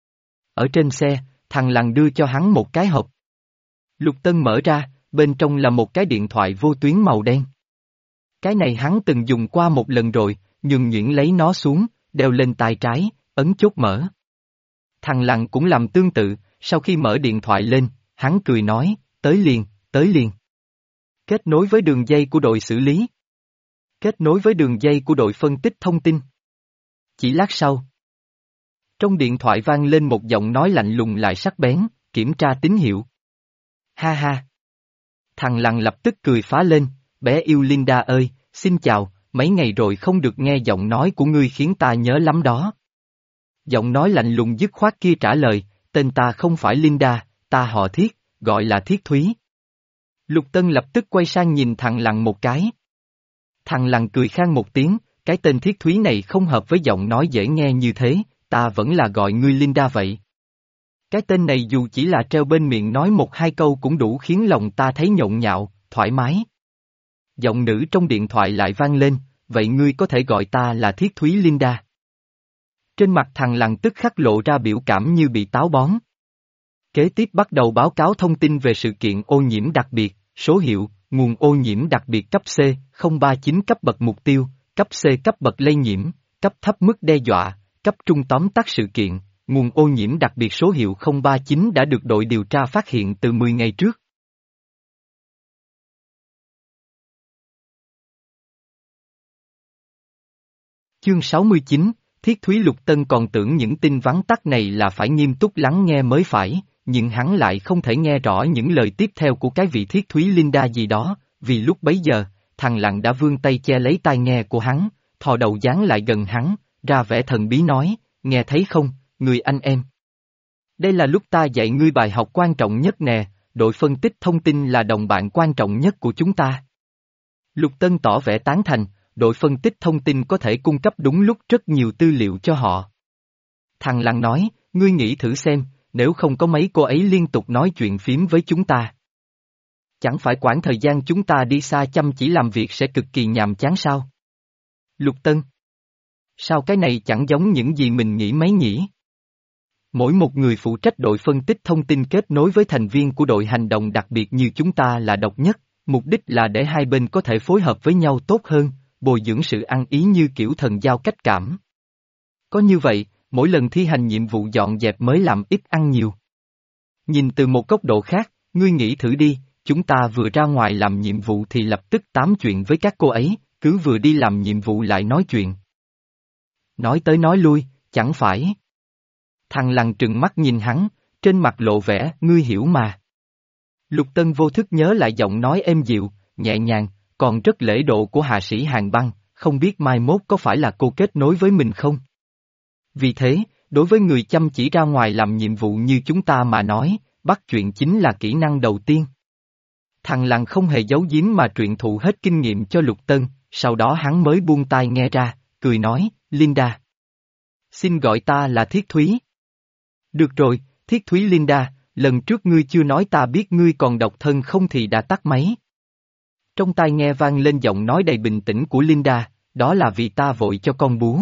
Ở trên xe, thằng Lằn đưa cho hắn một cái hộp. Lục Tân mở ra, bên trong là một cái điện thoại vô tuyến màu đen. Cái này hắn từng dùng qua một lần rồi, nhường nhuyễn lấy nó xuống, đeo lên tai trái, ấn chốt mở. Thằng Lằn cũng làm tương tự, sau khi mở điện thoại lên, hắn cười nói, tới liền, tới liền. Kết nối với đường dây của đội xử lý. Kết nối với đường dây của đội phân tích thông tin. Chỉ lát sau. Trong điện thoại vang lên một giọng nói lạnh lùng lại sắc bén, kiểm tra tín hiệu. Ha ha. Thằng Lằn lập tức cười phá lên, bé yêu Linda ơi, xin chào, mấy ngày rồi không được nghe giọng nói của ngươi khiến ta nhớ lắm đó. Giọng nói lạnh lùng dứt khoát kia trả lời, tên ta không phải Linda, ta họ Thiết, gọi là Thiết Thúy. Lục Tân lập tức quay sang nhìn thằng Lằn một cái. Thằng Lằn cười khan một tiếng, cái tên Thiết Thúy này không hợp với giọng nói dễ nghe như thế, ta vẫn là gọi ngươi Linda vậy. Cái tên này dù chỉ là treo bên miệng nói một hai câu cũng đủ khiến lòng ta thấy nhộn nhạo, thoải mái. Giọng nữ trong điện thoại lại vang lên, vậy ngươi có thể gọi ta là Thiết Thúy Linda. Trên mặt thằng Lằn tức khắc lộ ra biểu cảm như bị táo bón. Kế tiếp bắt đầu báo cáo thông tin về sự kiện ô nhiễm đặc biệt, số hiệu, nguồn ô nhiễm đặc biệt cấp C, không ba chín cấp bậc mục tiêu, cấp C cấp bậc lây nhiễm, cấp thấp mức đe dọa, cấp trung tóm tắt sự kiện, nguồn ô nhiễm đặc biệt số hiệu không ba chín đã được đội điều tra phát hiện từ mười ngày trước. Chương sáu mươi chín, Thiết Thúy. Lục Tân còn tưởng những tin vắn tắt này là phải nghiêm túc lắng nghe mới phải, nhưng hắn lại không thể nghe rõ những lời tiếp theo của cái vị Thiết Thúy Linda gì đó, vì lúc bấy giờ, thằng Lằn đã vươn tay che lấy tai nghe của hắn, thò đầu dán lại gần hắn, ra vẻ thần bí nói, nghe thấy không, người anh em. Đây là lúc ta dạy ngươi bài học quan trọng nhất nè, đội phân tích thông tin là đồng bạn quan trọng nhất của chúng ta. Lục Tân tỏ vẻ tán thành, đội phân tích thông tin có thể cung cấp đúng lúc rất nhiều tư liệu cho họ. Thằng Lằn nói, ngươi nghĩ thử xem, nếu không có mấy cô ấy liên tục nói chuyện phím với chúng ta. Chẳng phải quãng thời gian chúng ta đi xa chăm chỉ làm việc sẽ cực kỳ nhàm chán sao? Lục Tân. Sao cái này chẳng giống những gì mình nghĩ mấy nhỉ? Mỗi một người phụ trách đội phân tích thông tin kết nối với thành viên của đội hành động đặc biệt như chúng ta là độc nhất, mục đích là để hai bên có thể phối hợp với nhau tốt hơn, bồi dưỡng sự ăn ý như kiểu thần giao cách cảm. Có như vậy, mỗi lần thi hành nhiệm vụ dọn dẹp mới làm ít ăn nhiều. Nhìn từ một góc độ khác, ngươi nghĩ thử đi, chúng ta vừa ra ngoài làm nhiệm vụ thì lập tức tám chuyện với các cô ấy, cứ vừa đi làm nhiệm vụ lại nói chuyện. Nói tới nói lui, chẳng phải. Thằng Lằn trừng mắt nhìn hắn, trên mặt lộ vẻ, ngươi hiểu mà. Lục Tân vô thức nhớ lại giọng nói êm dịu, nhẹ nhàng, còn rất lễ độ của hạ sĩ Hàng Băng, không biết mai mốt có phải là cô kết nối với mình không? Vì thế, đối với người chăm chỉ ra ngoài làm nhiệm vụ như chúng ta mà nói, bắt chuyện chính là kỹ năng đầu tiên. Thằng Lằn không hề giấu giếm mà truyền thụ hết kinh nghiệm cho Lục Tân, sau đó hắn mới buông tai nghe ra, cười nói, Linda. Xin gọi ta là Thiết Thúy. Được rồi, Thiết Thúy Linda, lần trước ngươi chưa nói ta biết ngươi còn độc thân không thì đã tắt máy. Trong tai nghe vang lên giọng nói đầy bình tĩnh của Linda, đó là vì ta vội cho con bú.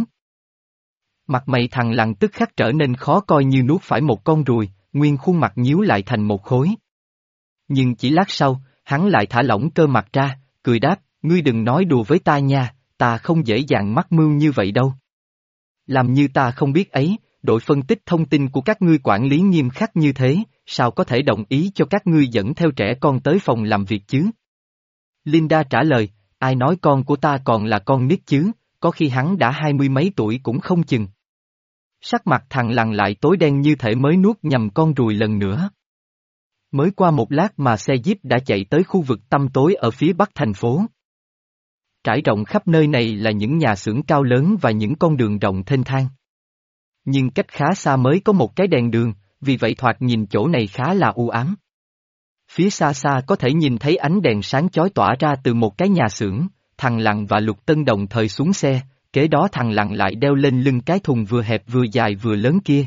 Mặt mày thằng Lằn tức khắc trở nên khó coi như nuốt phải một con ruồi, nguyên khuôn mặt nhíu lại thành một khối. Nhưng chỉ lát sau, hắn lại thả lỏng cơ mặt ra, cười đáp, ngươi đừng nói đùa với ta nha, ta không dễ dàng mắc mưu như vậy đâu. Làm như ta không biết ấy, đội phân tích thông tin của các ngươi quản lý nghiêm khắc như thế, sao có thể đồng ý cho các ngươi dẫn theo trẻ con tới phòng làm việc chứ? Linda trả lời, ai nói con của ta còn là con nít chứ, có khi hắn đã hai mươi mấy tuổi cũng không chừng. Sắc mặt thằng Lằn lại tối đen như thể mới nuốt nhầm con ruồi lần nữa. Mới qua một lát mà xe Jeep đã chạy tới khu vực tăm tối ở phía bắc thành phố. Trải rộng khắp nơi này là những nhà xưởng cao lớn và những con đường rộng thênh thang. Nhưng cách khá xa mới có một cái đèn đường, vì vậy thoạt nhìn chỗ này khá là u ám. Phía xa xa có thể nhìn thấy ánh đèn sáng chói tỏa ra từ một cái nhà xưởng, thằng Lặng và Lục Tân đồng thời xuống xe, kế đó thằng Lặng lại đeo lên lưng cái thùng vừa hẹp vừa dài vừa lớn kia.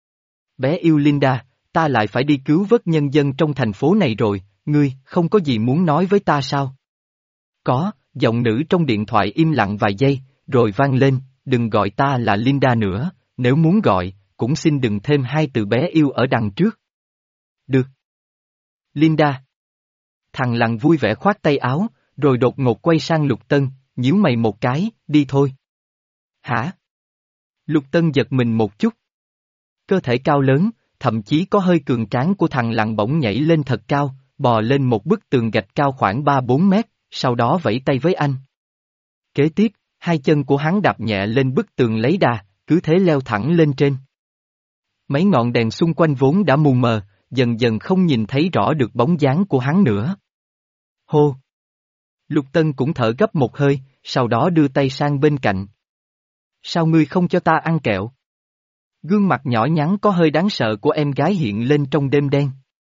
Bé yêu Linda, ta lại phải đi cứu vớt nhân dân trong thành phố này rồi, ngươi không có gì muốn nói với ta sao? Có, giọng nữ trong điện thoại im lặng vài giây, rồi vang lên, đừng gọi ta là Linda nữa, nếu muốn gọi, cũng xin đừng thêm hai từ bé yêu ở đằng trước. Được. Linda. Thằng Lặng vui vẻ khoát tay áo, rồi đột ngột quay sang Lục Tân, nhíu mày một cái, đi thôi. Hả? Lục Tân giật mình một chút. Cơ thể cao lớn, thậm chí có hơi cường tráng của thằng Lặng bỗng nhảy lên thật cao, bò lên một bức tường gạch cao khoảng ba bốn mét, sau đó vẫy tay với anh. Kế tiếp, hai chân của hắn đạp nhẹ lên bức tường lấy đà, cứ thế leo thẳng lên trên. Mấy ngọn đèn xung quanh vốn đã mù mờ, dần dần không nhìn thấy rõ được bóng dáng của hắn nữa. Hô! Lục Tân cũng thở gấp một hơi, sau đó đưa tay sang bên cạnh. Sao ngươi không cho ta ăn kẹo? Gương mặt nhỏ nhắn có hơi đáng sợ của em gái hiện lên trong đêm đen.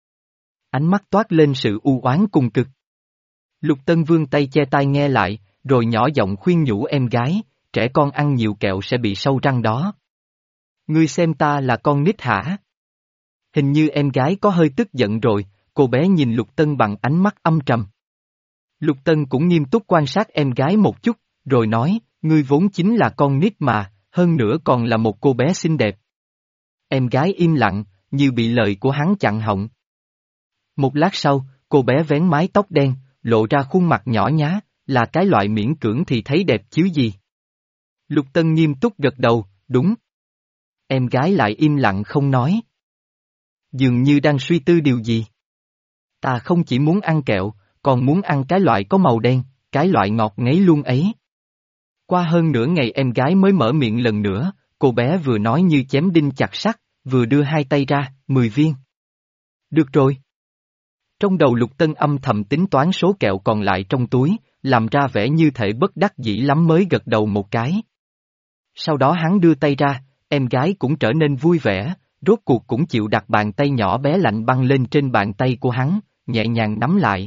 Ánh mắt toát lên sự u oán cùng cực. Lục Tân vươn tay che tai nghe lại, rồi nhỏ giọng khuyên nhủ em gái, trẻ con ăn nhiều kẹo sẽ bị sâu răng đó. Ngươi xem ta là con nít hả? Hình như em gái có hơi tức giận rồi, cô bé nhìn Lục Tân bằng ánh mắt âm trầm. Lục Tân cũng nghiêm túc quan sát em gái một chút, rồi nói, ngươi vốn chính là con nít mà, hơn nữa còn là một cô bé xinh đẹp. Em gái im lặng, như bị lời của hắn chặn họng. Một lát sau, cô bé vén mái tóc đen, lộ ra khuôn mặt nhỏ nhá, là cái loại miễn cưỡng thì thấy đẹp chứ gì. Lục Tân nghiêm túc gật đầu, đúng. Em gái lại im lặng không nói. Dường như đang suy tư điều gì. Ta không chỉ muốn ăn kẹo, còn muốn ăn cái loại có màu đen, cái loại ngọt ngấy luôn ấy. Qua hơn nửa ngày em gái mới mở miệng lần nữa, cô bé vừa nói như chém đinh chặt sắt, vừa đưa hai tay ra, mười viên. Được rồi. Trong đầu Lục Tân âm thầm tính toán số kẹo còn lại trong túi, làm ra vẻ như thể bất đắc dĩ lắm mới gật đầu một cái. Sau đó hắn đưa tay ra, em gái cũng trở nên vui vẻ, rốt cuộc cũng chịu đặt bàn tay nhỏ bé lạnh băng lên trên bàn tay của hắn, nhẹ nhàng nắm lại.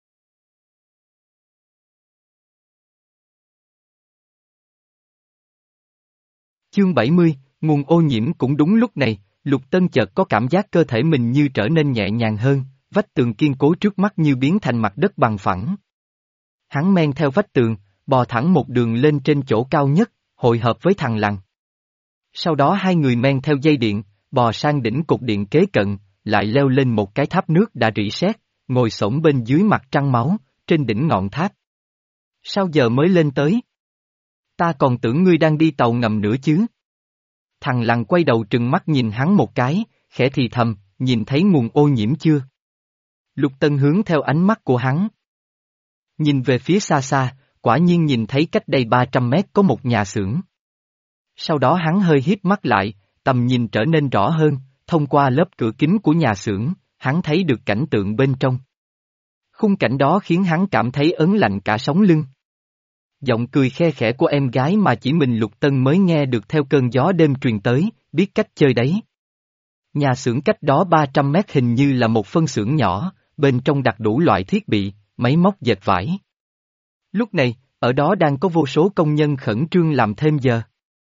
Chương bảy mươi, nguồn ô nhiễm cũng đúng lúc này, Lục Tân chợt có cảm giác cơ thể mình như trở nên nhẹ nhàng hơn, vách tường kiên cố trước mắt như biến thành mặt đất bằng phẳng. Hắn men theo vách tường, bò thẳng một đường lên trên chỗ cao nhất, hội hợp với thằng Lặng. Sau đó hai người men theo dây điện, bò sang đỉnh cột điện kế cận, lại leo lên một cái tháp nước đã rỉ sét, ngồi xổm bên dưới mặt trăng máu, trên đỉnh ngọn tháp. Sao giờ mới lên tới? Ta còn tưởng ngươi đang đi tàu ngầm nữa chứ. Thằng Lặng quay đầu trừng mắt nhìn hắn một cái, khẽ thì thầm, nhìn thấy nguồn ô nhiễm chưa? Lục Tân hướng theo ánh mắt của hắn. Nhìn về phía xa xa, quả nhiên nhìn thấy cách đây ba trăm mét có một nhà xưởng. Sau đó hắn hơi híp mắt lại, tầm nhìn trở nên rõ hơn, thông qua lớp cửa kính của nhà xưởng, hắn thấy được cảnh tượng bên trong. Khung cảnh đó khiến hắn cảm thấy ớn lạnh cả sống lưng. Giọng cười khe khẽ của em gái mà chỉ mình Lục Tân mới nghe được theo cơn gió đêm truyền tới, biết cách chơi đấy. Nhà xưởng cách đó ba trăm mét hình như là một phân xưởng nhỏ, bên trong đặt đủ loại thiết bị, máy móc dệt vải. Lúc này, ở đó đang có vô số công nhân khẩn trương làm thêm giờ.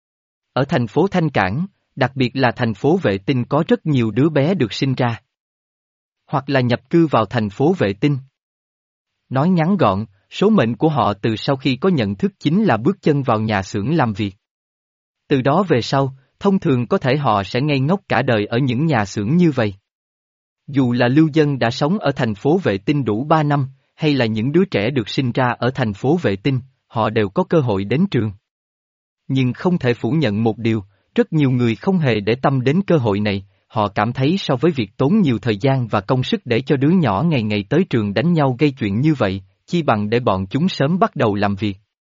Ở thành phố Thanh Cảng, đặc biệt là thành phố Vệ Tinh có rất nhiều đứa bé được sinh ra. Hoặc là nhập cư vào thành phố Vệ Tinh. Nói ngắn gọn, số mệnh của họ từ sau khi có nhận thức chính là bước chân vào nhà xưởng làm việc. Từ đó về sau, thông thường có thể họ sẽ ngây ngốc cả đời ở những nhà xưởng như vậy. Dù là lưu dân đã sống ở thành phố Vệ Tinh đủ ba năm, hay là những đứa trẻ được sinh ra ở thành phố Vệ Tinh, họ đều có cơ hội đến trường. Nhưng không thể phủ nhận một điều, rất nhiều người không hề để tâm đến cơ hội này, họ cảm thấy so với việc tốn nhiều thời gian và công sức để cho đứa nhỏ ngày ngày tới trường đánh nhau gây chuyện như vậy, chi bằng để bọn chúng sớm bắt đầu làm việc.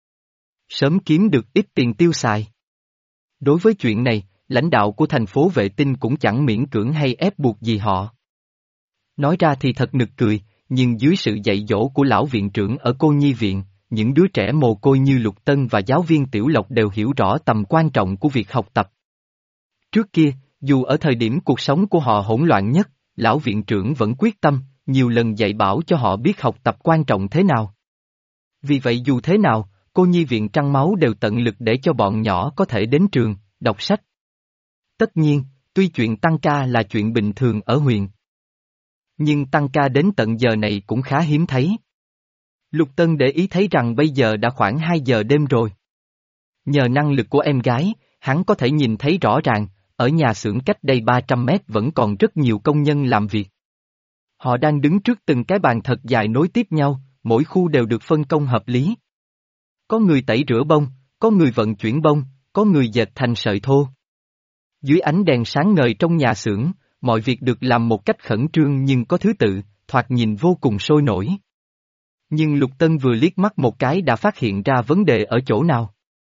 Sớm kiếm được ít tiền tiêu xài. Đối với chuyện này, lãnh đạo của thành phố Vệ Tinh cũng chẳng miễn cưỡng hay ép buộc gì họ. Nói ra thì thật nực cười, nhưng dưới sự dạy dỗ của lão viện trưởng ở cô nhi viện, những đứa trẻ mồ côi như Lục Tân và giáo viên Tiểu Lộc đều hiểu rõ tầm quan trọng của việc học tập. Trước kia, dù ở thời điểm cuộc sống của họ hỗn loạn nhất, lão viện trưởng vẫn quyết tâm, nhiều lần dạy bảo cho họ biết học tập quan trọng thế nào. Vì vậy dù thế nào, cô nhi viện Trăng Máu đều tận lực để cho bọn nhỏ có thể đến trường, đọc sách. Tất nhiên, tuy chuyện tăng ca là chuyện bình thường ở huyện. Nhưng tăng ca đến tận giờ này cũng khá hiếm thấy. Lục Tân để ý thấy rằng bây giờ đã khoảng hai giờ đêm rồi. Nhờ năng lực của em gái, hắn có thể nhìn thấy rõ ràng, ở nhà xưởng cách đây ba trăm mét vẫn còn rất nhiều công nhân làm việc. Họ đang đứng trước từng cái bàn thật dài nối tiếp nhau, mỗi khu đều được phân công hợp lý. Có người tẩy rửa bông, có người vận chuyển bông, có người dệt thành sợi thô. Dưới ánh đèn sáng ngời trong nhà xưởng, mọi việc được làm một cách khẩn trương nhưng có thứ tự, thoạt nhìn vô cùng sôi nổi. Nhưng Lục Tân vừa liếc mắt một cái đã phát hiện ra vấn đề ở chỗ nào.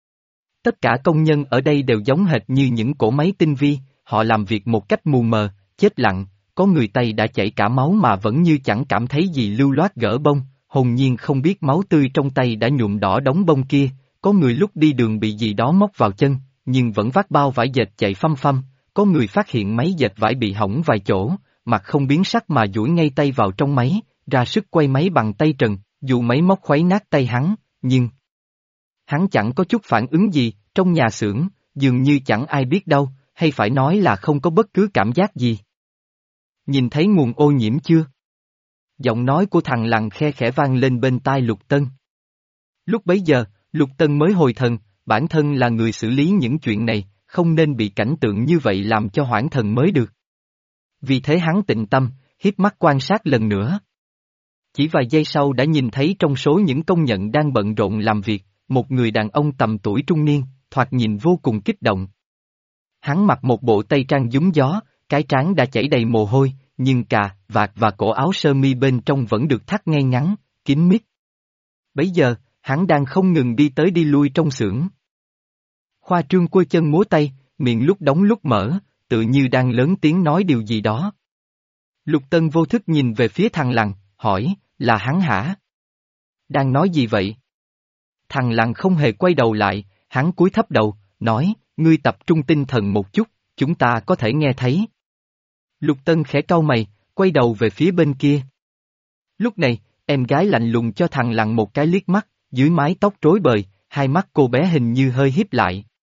Tất cả công nhân ở đây đều giống hệt như những cỗ máy tinh vi, họ làm việc một cách mù mờ, chết lặng, có người tay đã chảy cả máu mà vẫn như chẳng cảm thấy gì lưu loát gỡ bông, hồn nhiên không biết máu tươi trong tay đã nhuộm đỏ đống bông kia, có người lúc đi đường bị gì đó móc vào chân, nhưng vẫn vác bao vải dệt chạy phăm phăm, có người phát hiện máy dệt vải bị hỏng vài chỗ, mặt không biến sắc mà duỗi ngay tay vào trong máy, ra sức quay máy bằng tay trần, dù máy móc khuấy nát tay hắn, nhưng hắn chẳng có chút phản ứng gì, trong nhà xưởng, dường như chẳng ai biết đâu, hay phải nói là không có bất cứ cảm giác gì. Nhìn thấy nguồn ô nhiễm chưa? Giọng nói của thằng lằn khe khẽ vang lên bên tai Lục Tân. Lúc bấy giờ, Lục Tân mới hồi thần, bản thân là người xử lý những chuyện này, không nên bị cảnh tượng như vậy làm cho hoảng thần mới được. Vì thế hắn tịnh tâm, hiếp mắt quan sát lần nữa. Chỉ vài giây sau đã nhìn thấy trong số những công nhân đang bận rộn làm việc, một người đàn ông tầm tuổi trung niên, thoạt nhìn vô cùng kích động. Hắn mặc một bộ tây trang nhúng gió, cái trán đã chảy đầy mồ hôi, nhưng cà, vạt và cổ áo sơ mi bên trong vẫn được thắt ngay ngắn, kín mít. Bấy giờ, hắn đang không ngừng đi tới đi lui trong xưởng. Khoa trương quơ chân múa tay, miệng lúc đóng lúc mở, tự như đang lớn tiếng nói điều gì đó. Lục Tân vô thức nhìn về phía thằng lằn, hỏi, là hắn hả? Đang nói gì vậy? Thằng lằn không hề quay đầu lại, hắn cúi thấp đầu, nói, ngươi tập trung tinh thần một chút, chúng ta có thể nghe thấy. Lục Tân khẽ cau mày, quay đầu về phía bên kia. Lúc này, em gái lạnh lùng cho thằng lằn một cái liếc mắt, dưới mái tóc rối bời, hai mắt cô bé hình như hơi híp lại.